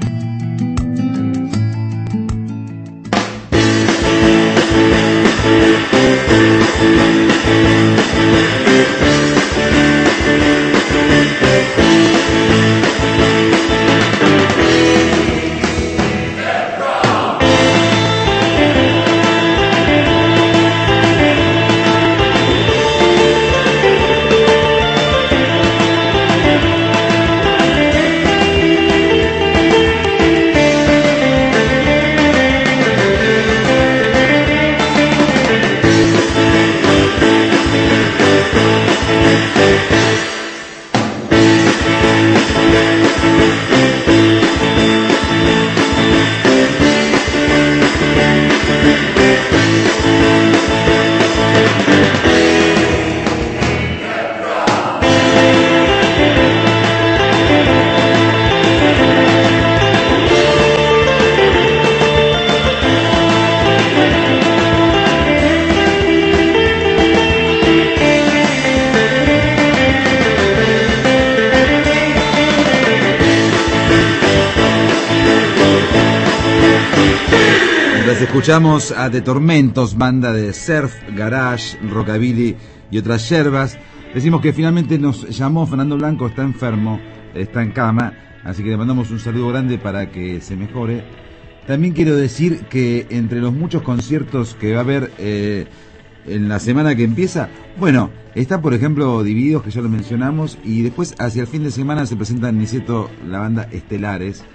Escuchamos a The Tormentos, banda de surf, garage, rockabilly y otras yerbas. Decimos que finalmente nos llamó Fernando Blanco, está enfermo, está en cama, así que le mandamos un saludo grande para que se mejore. También quiero decir que entre los muchos conciertos que va a haber eh, en la semana que empieza, bueno, está por ejemplo Divididos, que ya lo mencionamos, y después hacia el fin de semana se presenta en Niceto la banda Estelares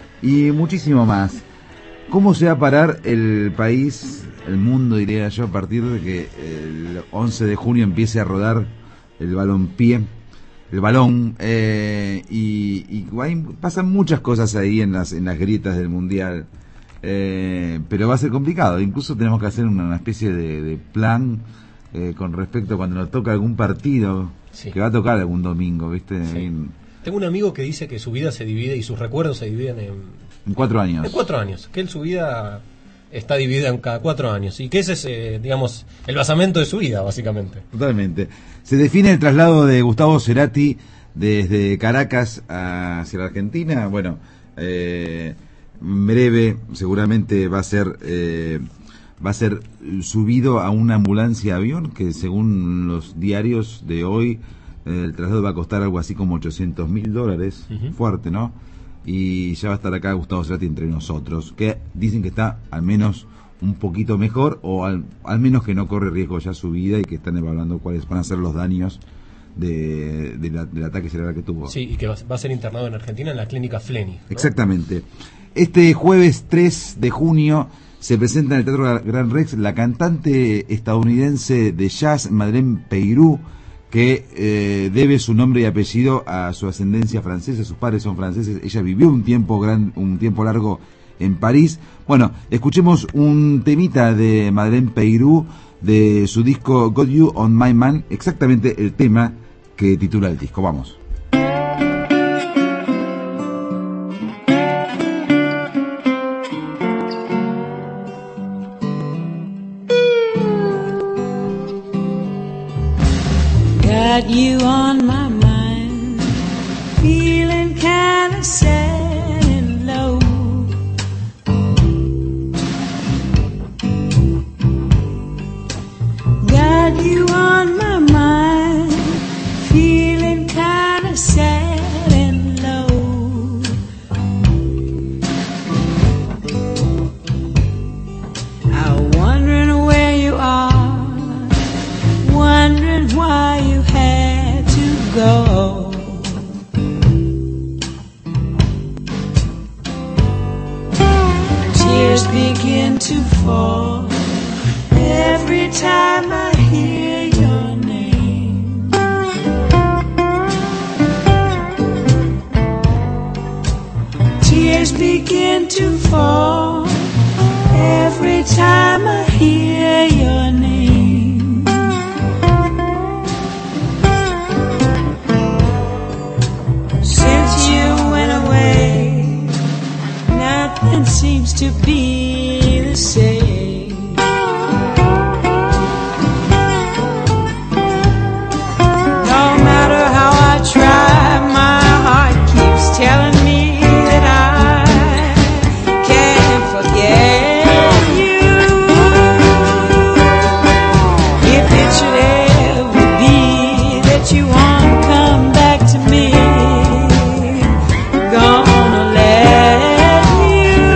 y muchísimo más. ¿Cómo se va a parar el país, el mundo diría yo, a partir de que el once de junio empiece a rodar el balompié, el balón, eh, y, y hay, pasan muchas cosas ahí en las en las grietas del mundial, eh, pero va a ser complicado. Incluso tenemos que hacer una, una especie de, de plan eh, con respecto a cuando nos toca algún partido, sí, que va a tocar algún domingo, ¿viste? Sí. En, Tengo un amigo que dice que su vida se divide y sus recuerdos se dividen en... En cuatro años. En cuatro años. Que él su vida está dividida en cada cuatro años. Y que ese es, eh, digamos, el basamento de su vida, básicamente. Totalmente. Se define el traslado de Gustavo Cerati desde Caracas hacia la Argentina. Bueno, eh, en breve seguramente va a ser... Eh, va a ser subido a una ambulancia avión que según los diarios de hoy eh, el traslado va a costar algo así como ochocientos mil dólares. Uh-huh. Fuerte, ¿no? Y ya va a estar acá Gustavo Cerati entre nosotros, que dicen que está al menos un poquito mejor, o al, al menos que no corre riesgo ya su vida, y que están evaluando cuáles van a ser los daños de, de la, del ataque cerebral que tuvo. Sí, y que va, va a ser internado en Argentina en la clínica Fleni, ¿no? Exactamente. Este jueves tres de junio se presenta en el Teatro Gran Rex la cantante estadounidense de jazz Madeleine Peyrou, que eh, debe su nombre y apellido a su ascendencia francesa. Sus padres son franceses. Ella vivió un tiempo gran, un tiempo largo en París. Bueno, escuchemos un temita de Madeleine Peyrou de su disco Got You on My Man, exactamente el tema que titula el disco. Vamos. Got you on my mind, feeling kind to fall every time I hear your name. Tears begin to fall every time I hear your name. Since you went away, nothing seems to be the same. No matter how I try, my heart keeps telling me that I can't forget you. If it should ever be that you won't come back to me, gonna let you.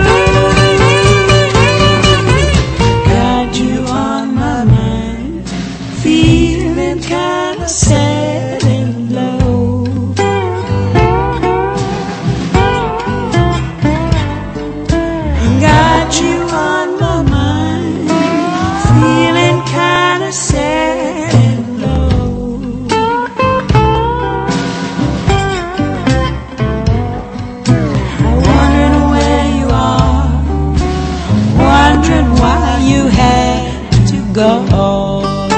Got you on my mind, feeling kinda sad and low. Got you on my mind, feeling kinda sad and low. I'm wondering where you are, wondering why you had to go.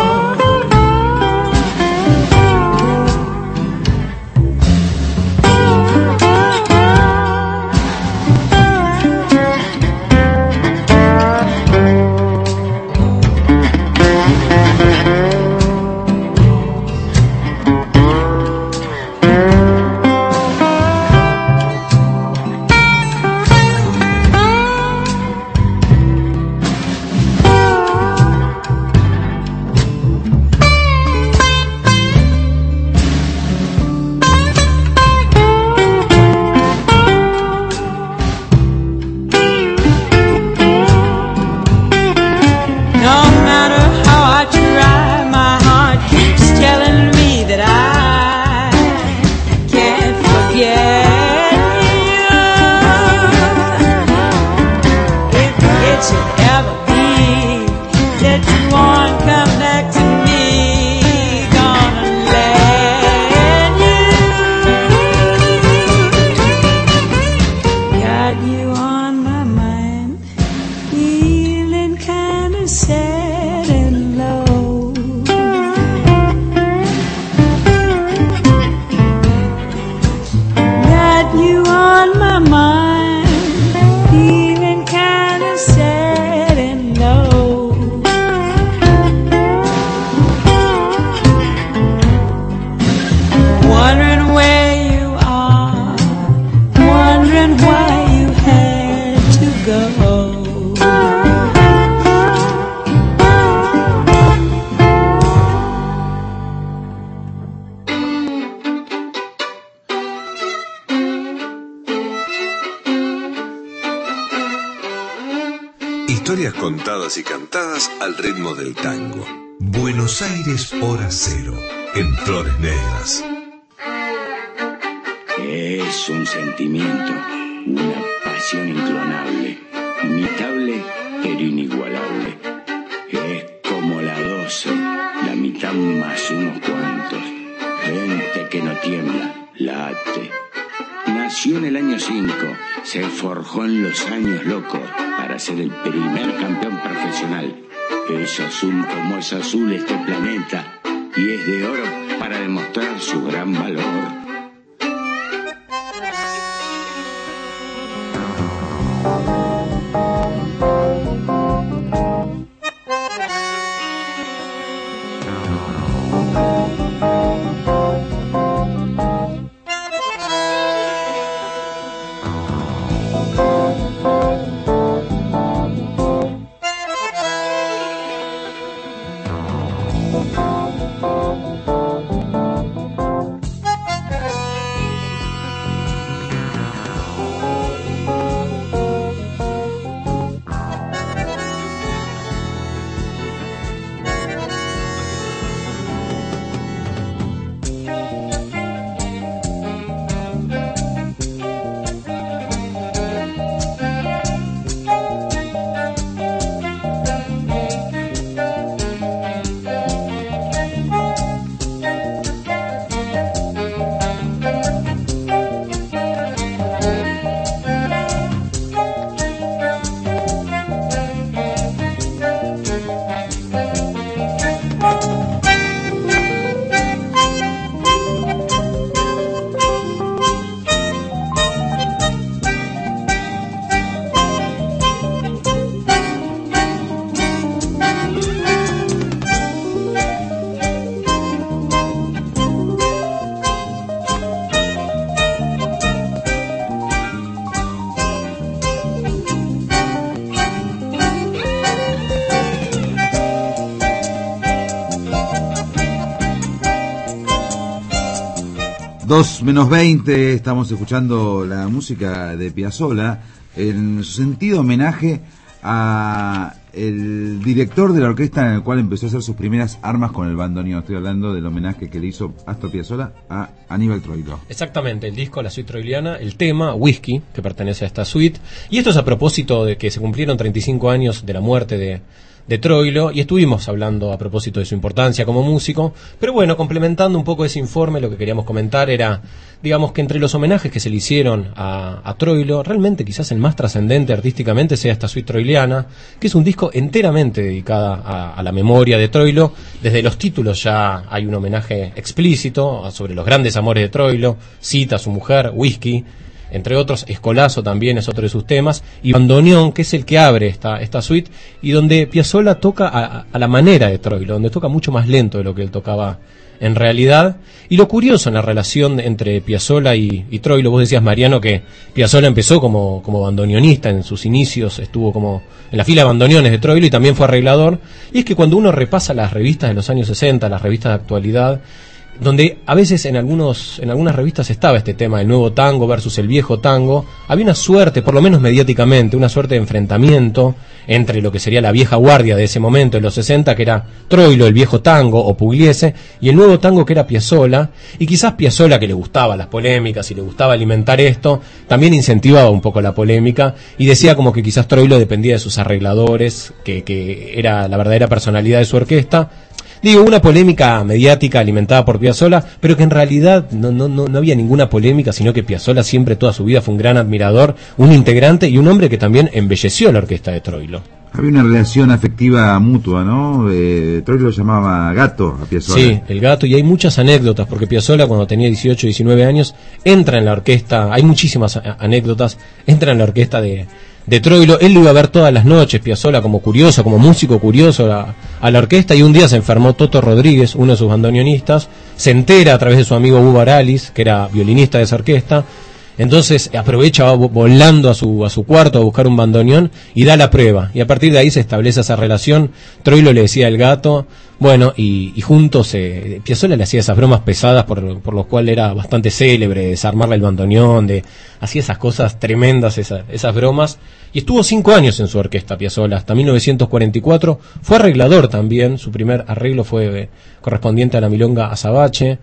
No matter how I try, my heart keeps telling me that I can't forget you. If it should ever be that you won't come back to me, gonna let you. Got you on my mind, feeling kinda sad and low. Got you on my mind, feeling kinda sad and low. Wondering where you are, wondering why you had to go. Historias contadas y cantadas al ritmo del tango. Buenos Aires Hora Cero, en Flores Negras. Es un sentimiento, una pasión inclonable, imitable pero inigualable. Es como la doce, la mitad más unos cuantos. Gente que no tiembla, late. Nació en el año cinco, se forjó en los años locos para ser el primer campeón profesional. Es azul como es azul este planeta y es de oro para demostrar su gran valor. dos menos veinte, estamos escuchando la música de Piazzolla en su sentido homenaje a el director de la orquesta en el cual empezó a hacer sus primeras armas con el bandoneón. Estoy hablando del homenaje que le hizo Astor Piazzolla a Aníbal Troilo. Exactamente, el disco La Suite Troiliana, el tema Whisky, que pertenece a esta suite, y esto es a propósito de que se cumplieron treinta y cinco años de la muerte de de Troilo, y estuvimos hablando a propósito de su importancia como músico, pero bueno, complementando un poco ese informe, lo que queríamos comentar era, digamos, que entre los homenajes que se le hicieron a, a Troilo, realmente quizás el más trascendente artísticamente sea esta Suite Troiliana, que es un disco enteramente dedicado a, a la memoria de Troilo. Desde los títulos ya hay un homenaje explícito sobre los grandes amores de Troilo, cita a su mujer, Whisky, entre otros. Escolazo también es otro de sus temas, y Bandoneón, que es el que abre esta, esta suite, y donde Piazzolla toca a, a la manera de Troilo, donde toca mucho más lento de lo que él tocaba en realidad. Y lo curioso en la relación entre Piazzolla y, y Troilo, vos decías, Mariano, que Piazzolla empezó como, como bandoneonista en sus inicios, estuvo como en la fila de bandoneones de Troilo y también fue arreglador, y es que cuando uno repasa las revistas de los años sesenta, las revistas de actualidad, donde a veces en algunos en algunas revistas estaba este tema, el nuevo tango versus el viejo tango, había una suerte, por lo menos mediáticamente, una suerte de enfrentamiento entre lo que sería la vieja guardia de ese momento, en los sesenta, que era Troilo, el viejo tango, o Pugliese, y el nuevo tango, que era Piazzolla, y quizás Piazzolla, que le gustaba las polémicas y le gustaba alimentar esto, también incentivaba un poco la polémica, y decía como que quizás Troilo dependía de sus arregladores, que, que era la verdadera personalidad de su orquesta. Digo, una polémica mediática alimentada por Piazzolla, pero que en realidad no, no, no, no había ninguna polémica, sino que Piazzolla siempre toda su vida fue un gran admirador, un integrante y un hombre que también embelleció la orquesta de Troilo. Había una relación afectiva mutua, ¿no? Eh, Troilo llamaba gato a Piazzolla. Sí, el gato, y hay muchas anécdotas, porque Piazzolla cuando tenía dieciocho, diecinueve años, entra en la orquesta, hay muchísimas anécdotas, entra en la orquesta de... de Troilo. Él lo iba a ver todas las noches, Piazzolla, como curioso, como músico curioso a, a la orquesta, y un día se enfermó Toto Rodríguez, uno de sus bandoneonistas, se entera a través de su amigo Hugo Aralis, que era violinista de esa orquesta, entonces aprovecha, va volando a su, a su cuarto a buscar un bandoneón y da la prueba, y a partir de ahí se establece esa relación. Troilo le decía el gato, bueno, y, y juntos eh, Piazzolla le hacía esas bromas pesadas por, por los cuales era bastante célebre, desarmarle el bandoneón, de, hacía esas cosas tremendas, esa, esas bromas, y estuvo cinco años en su orquesta Piazzolla, hasta mil novecientos cuarenta y cuatro, fue arreglador también, su primer arreglo fue eh, correspondiente a la milonga Azabache,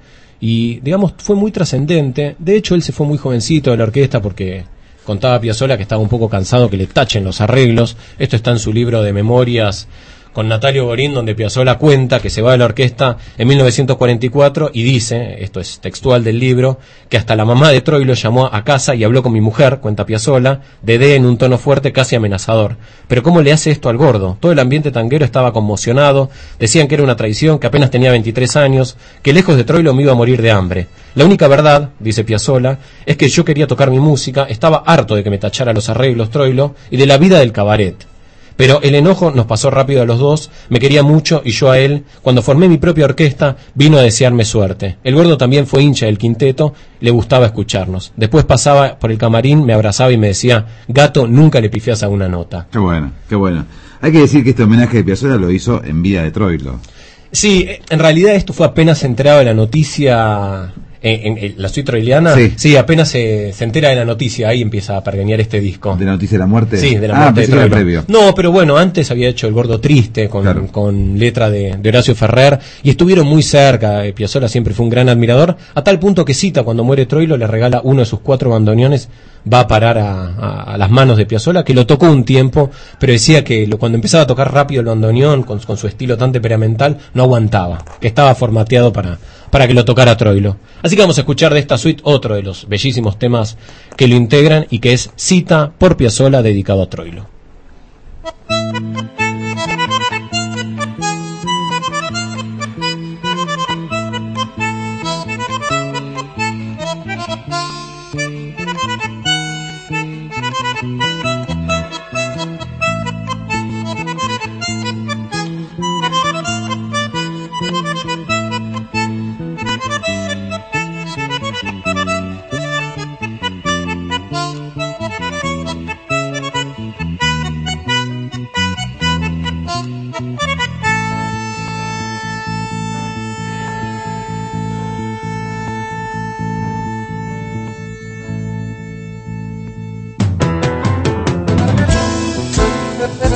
y digamos fue muy trascendente. De hecho él se fue muy jovencito de la orquesta porque contaba Piazzolla que estaba un poco cansado que le tachen los arreglos. Esto está en su libro de memorias con Natalio Gorín, donde Piazzolla cuenta que se va de la orquesta en mil novecientos cuarenta y cuatro y dice, esto es textual del libro, que hasta la mamá de Troilo llamó a casa y habló con mi mujer, cuenta Piazzolla, Dedé, en un tono fuerte casi amenazador. Pero ¿cómo le hace esto al gordo? Todo el ambiente tanguero estaba conmocionado, decían que era una traición, que apenas tenía veintitrés años, que lejos de Troilo me iba a morir de hambre. La única verdad, dice Piazzolla, es que yo quería tocar mi música, estaba harto de que me tachara los arreglos Troilo y de la vida del cabaret. Pero el enojo nos pasó rápido a los dos, me quería mucho y yo a él. Cuando formé mi propia orquesta, vino a desearme suerte. El gordo también fue hincha del quinteto, le gustaba escucharnos. Después pasaba por el camarín, me abrazaba y me decía, gato, nunca le pifiás a una nota. Qué bueno, qué bueno. Hay que decir que este homenaje de Piazzolla lo hizo en vida de Troilo. Sí, en realidad esto fue apenas enterado de la noticia... En, en, en la suite troiliana, sí. sí, apenas se, se entera de la noticia, ahí empieza a pergeñar este disco. ¿De la noticia de la muerte? Sí, de la ah, muerte de Troilo. Previo. No, pero bueno, antes había hecho El Gordo Triste con, claro. con letra de, de Horacio Ferrer, y estuvieron muy cerca. Piazzolla siempre fue un gran admirador, a tal punto que cita cuando muere Troilo, le regala uno de sus cuatro bandoneones, va a parar a, a, a las manos de Piazzolla, que lo tocó un tiempo, pero decía que lo, cuando empezaba a tocar rápido el bandoneón, con, con su estilo tan temperamental, no aguantaba, que estaba formateado para, para que lo tocara Troilo. Así que vamos a escuchar de esta suite otro de los bellísimos temas que lo integran, y que es Cita por Piazzolla, dedicado a Troilo.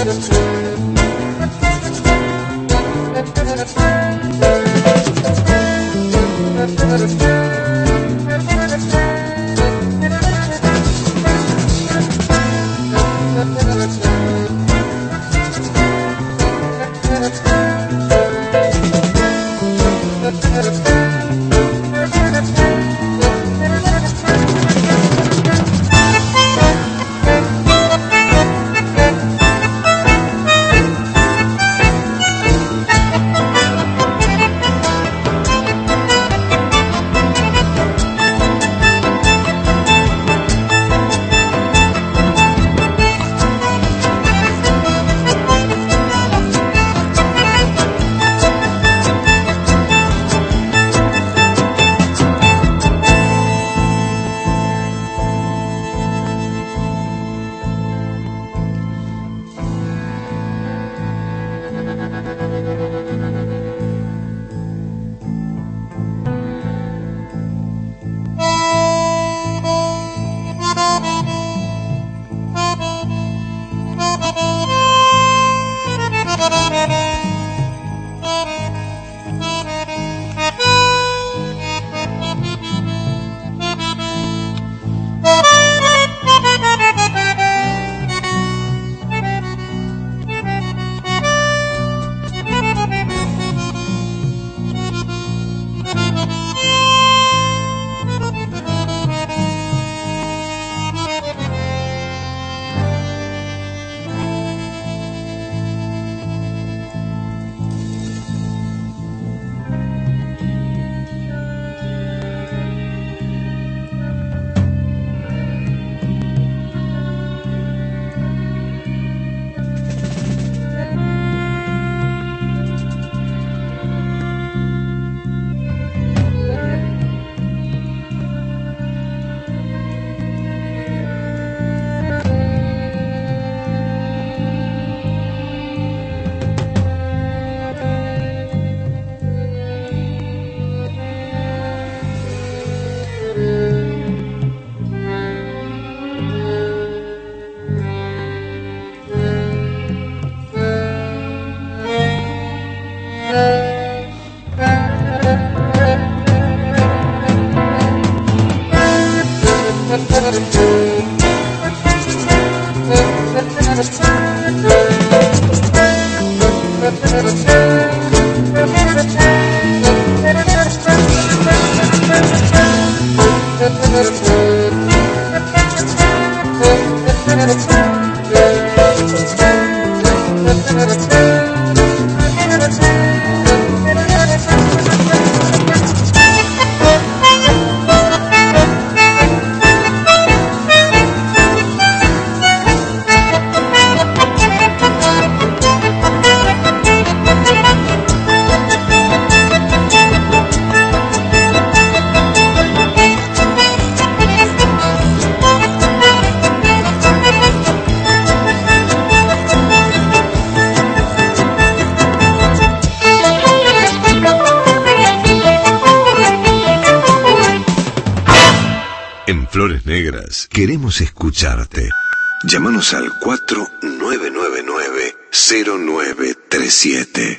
Flores Negras, queremos escucharte. Llámanos al cuatro nueve nueve nueve cero nueve tres siete.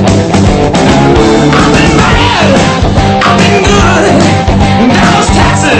I've been bad, I've been good, now it's taxes.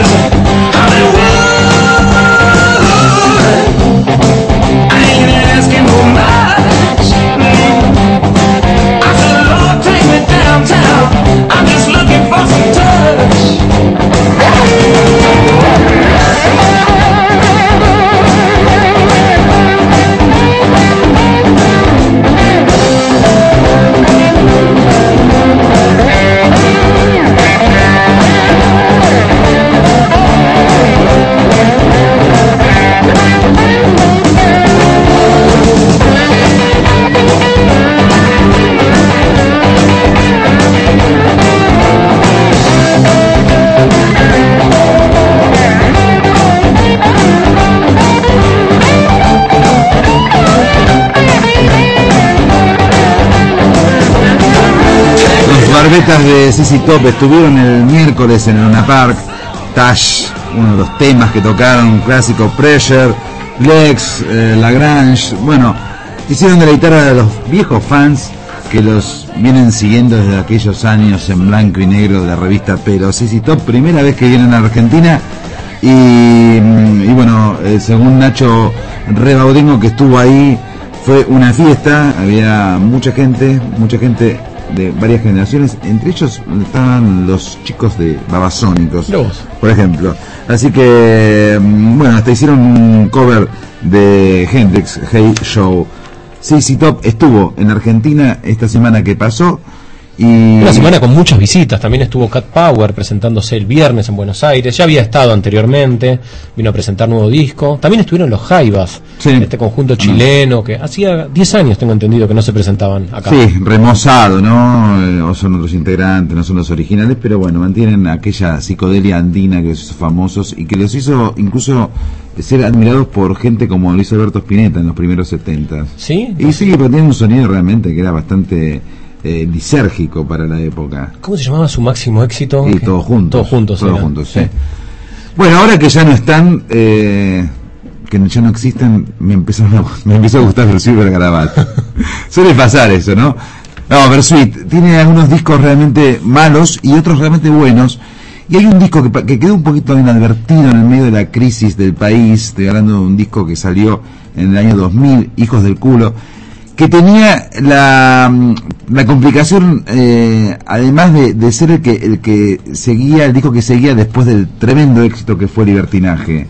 completas de C C Top estuvieron el miércoles en Luna Park. Tash, uno de los temas que tocaron, un clásico, Pressure, Lex, eh, Lagrange. Bueno, hicieron deleitar a los viejos fans que los vienen siguiendo desde aquellos años en blanco y negro de la revista Pero. C C Top, primera vez que vienen a Argentina. Y, y bueno, eh, según Nacho Rebaudengo, que estuvo ahí, fue una fiesta. Había mucha gente, mucha gente de varias generaciones, entre ellos estaban los chicos de Babasónicos, por ejemplo. Así que, bueno, hasta hicieron un cover de Hendrix, Hey Show. C C Top estuvo en Argentina esta semana que pasó. Y una semana con muchas visitas. También estuvo Cat Power presentándose el viernes en Buenos Aires. Ya había estado anteriormente, vino a presentar nuevo disco. También estuvieron los Jaivas, sí, este conjunto chileno que hacía diez años, tengo entendido, que no se presentaban acá. Sí, remozado, ¿no? O son otros integrantes, no son los originales, pero bueno, mantienen aquella psicodelia andina que hizo famosos y que los hizo incluso ser admirados por gente como Luis Alberto Spinetta en los primeros setenta. ¿Sí? Y sí, pero tiene un sonido realmente que era bastante eh, lisérgico para la época. ¿Cómo se llamaba su máximo éxito? Y todos juntos. Todos juntos, todos era. juntos, sí. Sí. Bueno, ahora que ya no están, eh, que ya no existen, me empezó a, me empezó a gustar Versuit Vergarabat. Suele pasar eso, ¿no? No, Versuit tiene algunos discos realmente malos y otros realmente buenos. Y hay un disco que, que quedó un poquito inadvertido en el medio de la crisis del país. Estoy hablando de un disco que salió en el año dos mil, Hijos del Culo, que tenía la, la complicación, eh, además de, de ser el que, el que seguía, el disco que seguía después del tremendo éxito que fue Libertinaje.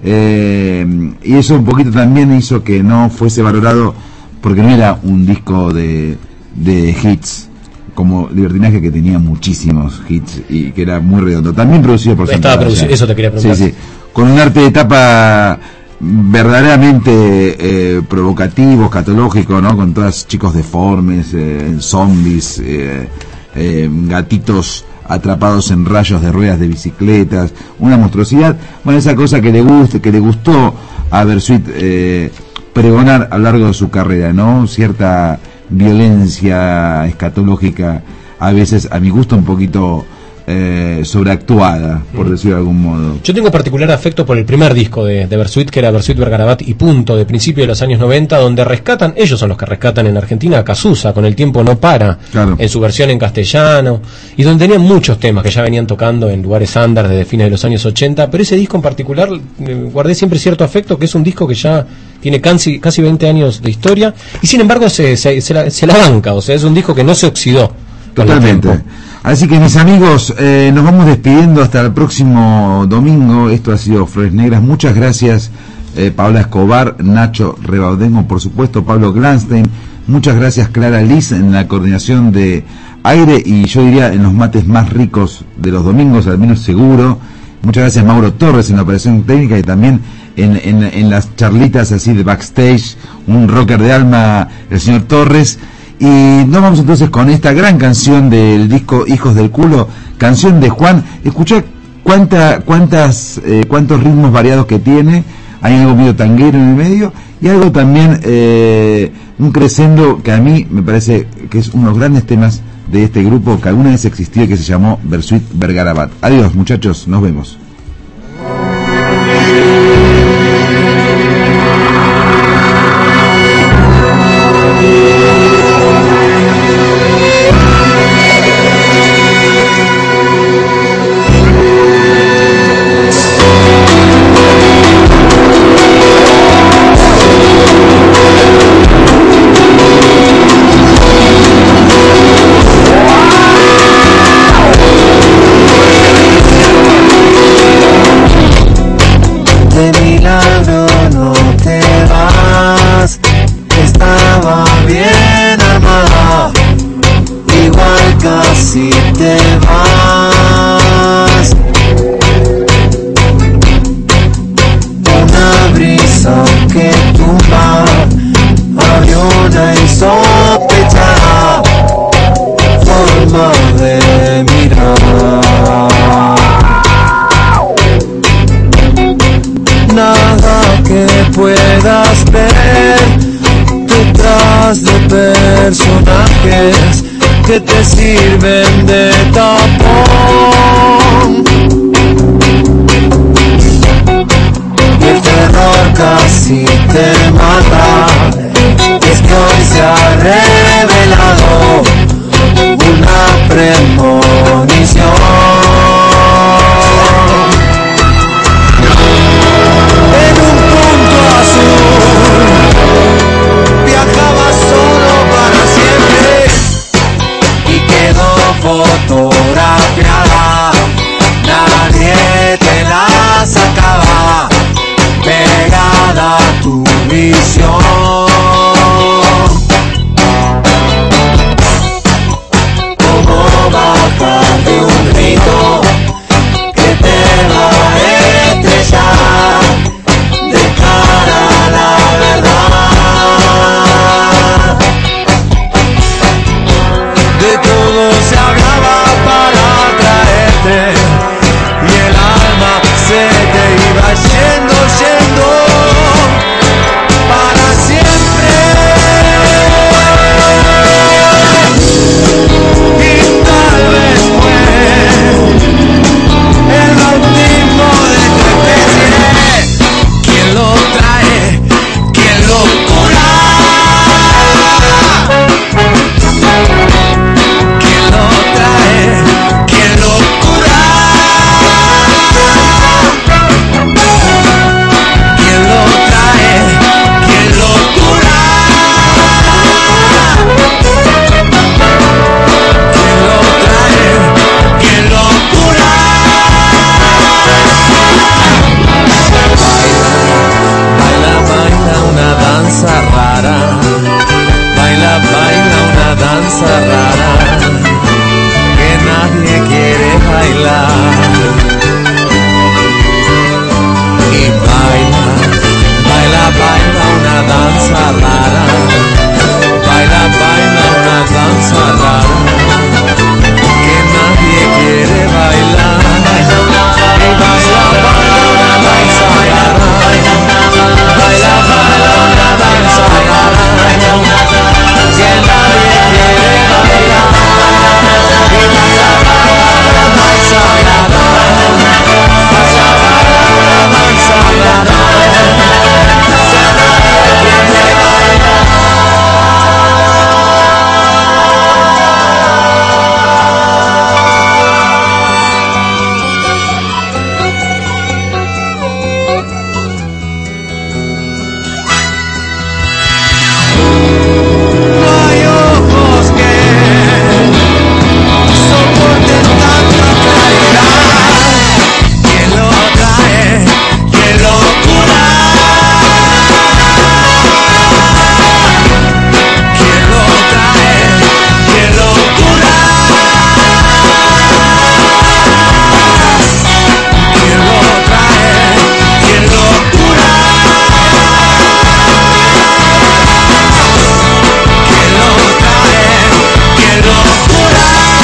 Eh, y eso un poquito también hizo que no fuese valorado, porque no era un disco de, de hits como Libertinaje, que tenía muchísimos hits y que era muy redondo. También producido por Estaba Santa producido, eso te quería preguntar. Sí, sí. Con un arte de tapa verdaderamente eh, provocativo, escatológico, ¿no? Con todas chicos deformes, eh, zombies, eh, eh, gatitos atrapados en rayos de ruedas de bicicletas, una monstruosidad. Bueno, esa cosa que le guste, que le gustó a Versuit eh, pregonar a lo largo de su carrera, ¿no? Cierta violencia escatológica, a veces a mi gusto un poquito eh, sobreactuada, por decirlo de algún modo. Yo tengo particular afecto por el primer disco de, de Versuit, que era Versuit Vergarabat y punto, de principio de los años noventa, donde rescatan, ellos son los que rescatan en Argentina a Cazuza, con El tiempo no para, claro, en su versión en castellano, y donde tenían muchos temas que ya venían tocando en lugares under desde fines de los años ochenta, pero ese disco en particular eh, guardé siempre cierto afecto, que es un disco que ya tiene casi, casi veinte años de historia, y sin embargo se, se, se, la, se la banca, o sea, es un disco que no se oxidó. Totalmente. Así que, mis amigos, eh, nos vamos despidiendo hasta el próximo domingo. Esto ha sido Flores Negras. Muchas gracias, eh, Paola Escobar, Nacho Rebaudengo, por supuesto, Pablo Glanstein. Muchas gracias, Clara Liz, en la coordinación de aire y yo diría en los mates más ricos de los domingos, al menos seguro. Muchas gracias, Mauro Torres, en la operación técnica y también en, en, en las charlitas así de backstage, un rocker de alma, el señor Torres. Y nos vamos entonces con esta gran canción del disco Hijos del Culo, canción de Juan. Escuchá cuánta, cuántas, eh, cuántos ritmos variados que tiene. Hay algo medio tanguero en el medio y algo también, eh, un crescendo que a mí me parece que es uno de los grandes temas de este grupo que alguna vez existió y que se llamó Versuit Vergarabat. Adiós, muchachos, nos vemos. De mi sirven de tapón. Y el terror casi te mata. Es que hoy se ha revelado una premonición. En un punto azul viajaba solo para siempre y quedó fotografiada. Nadie te la sacaba, pegada a tu visión. Como bajar de un rito que te va a estrellar de cara a la verdad. De todo se hablaba para atraerte y el alma se te iba yendo, yendo para siempre. Y tal vez fue el bautismo de tu especie. ¿Quién lo trae? ¿Quién lo cura? ¿Quién lo trae? ¿Quién lo cura? ¿Quién lo trae? ¿Quién lo cura? ¿Quién lo trae? ¿Quién lo cura? Baila, baila una danza rara. Baila, baila una danza rara que nadie quiere bailar. Y baila, baila, baila una danza rara. Baila, baila una danza rara que nadie quiere bailar. Y baila, baila una danza rara. Baila, baila una danza rara que nadie quiere bailar. Y baila, baila una danza rara. Baila, baila una danza rara que nadie quiere bailar. No hay ojos que soporten tanta claridad. ¿Quién lo trae? ¿Quién lo cura? ¿Quién lo trae? ¿Quién lo cura? ¿Quién lo trae? ¿Quién lo cura? ¿Quién lo trae? ¿Quién lo cura?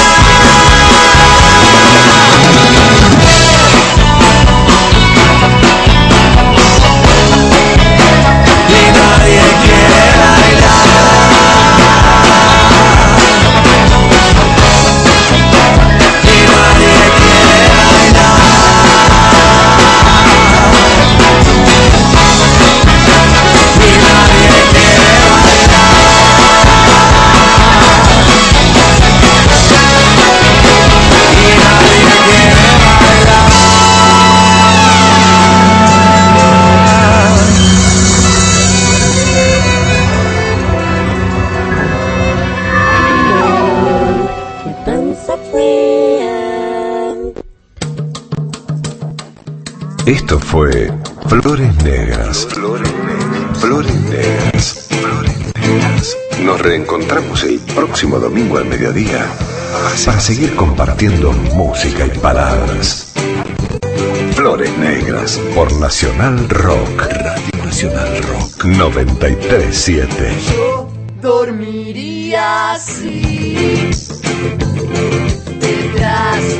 Y nadie quiere bailar. Y nadie quiere bailar. Y nadie quiere Esto fue Flores Negras. Flores Negras. Flores Negras. Flores Negras. Nos reencontramos el próximo domingo al mediodía para seguir compartiendo música y palabras. Flores Negras por Nacional Rock. Radio Nacional Rock noventa y tres siete. Yo dormiría así detrás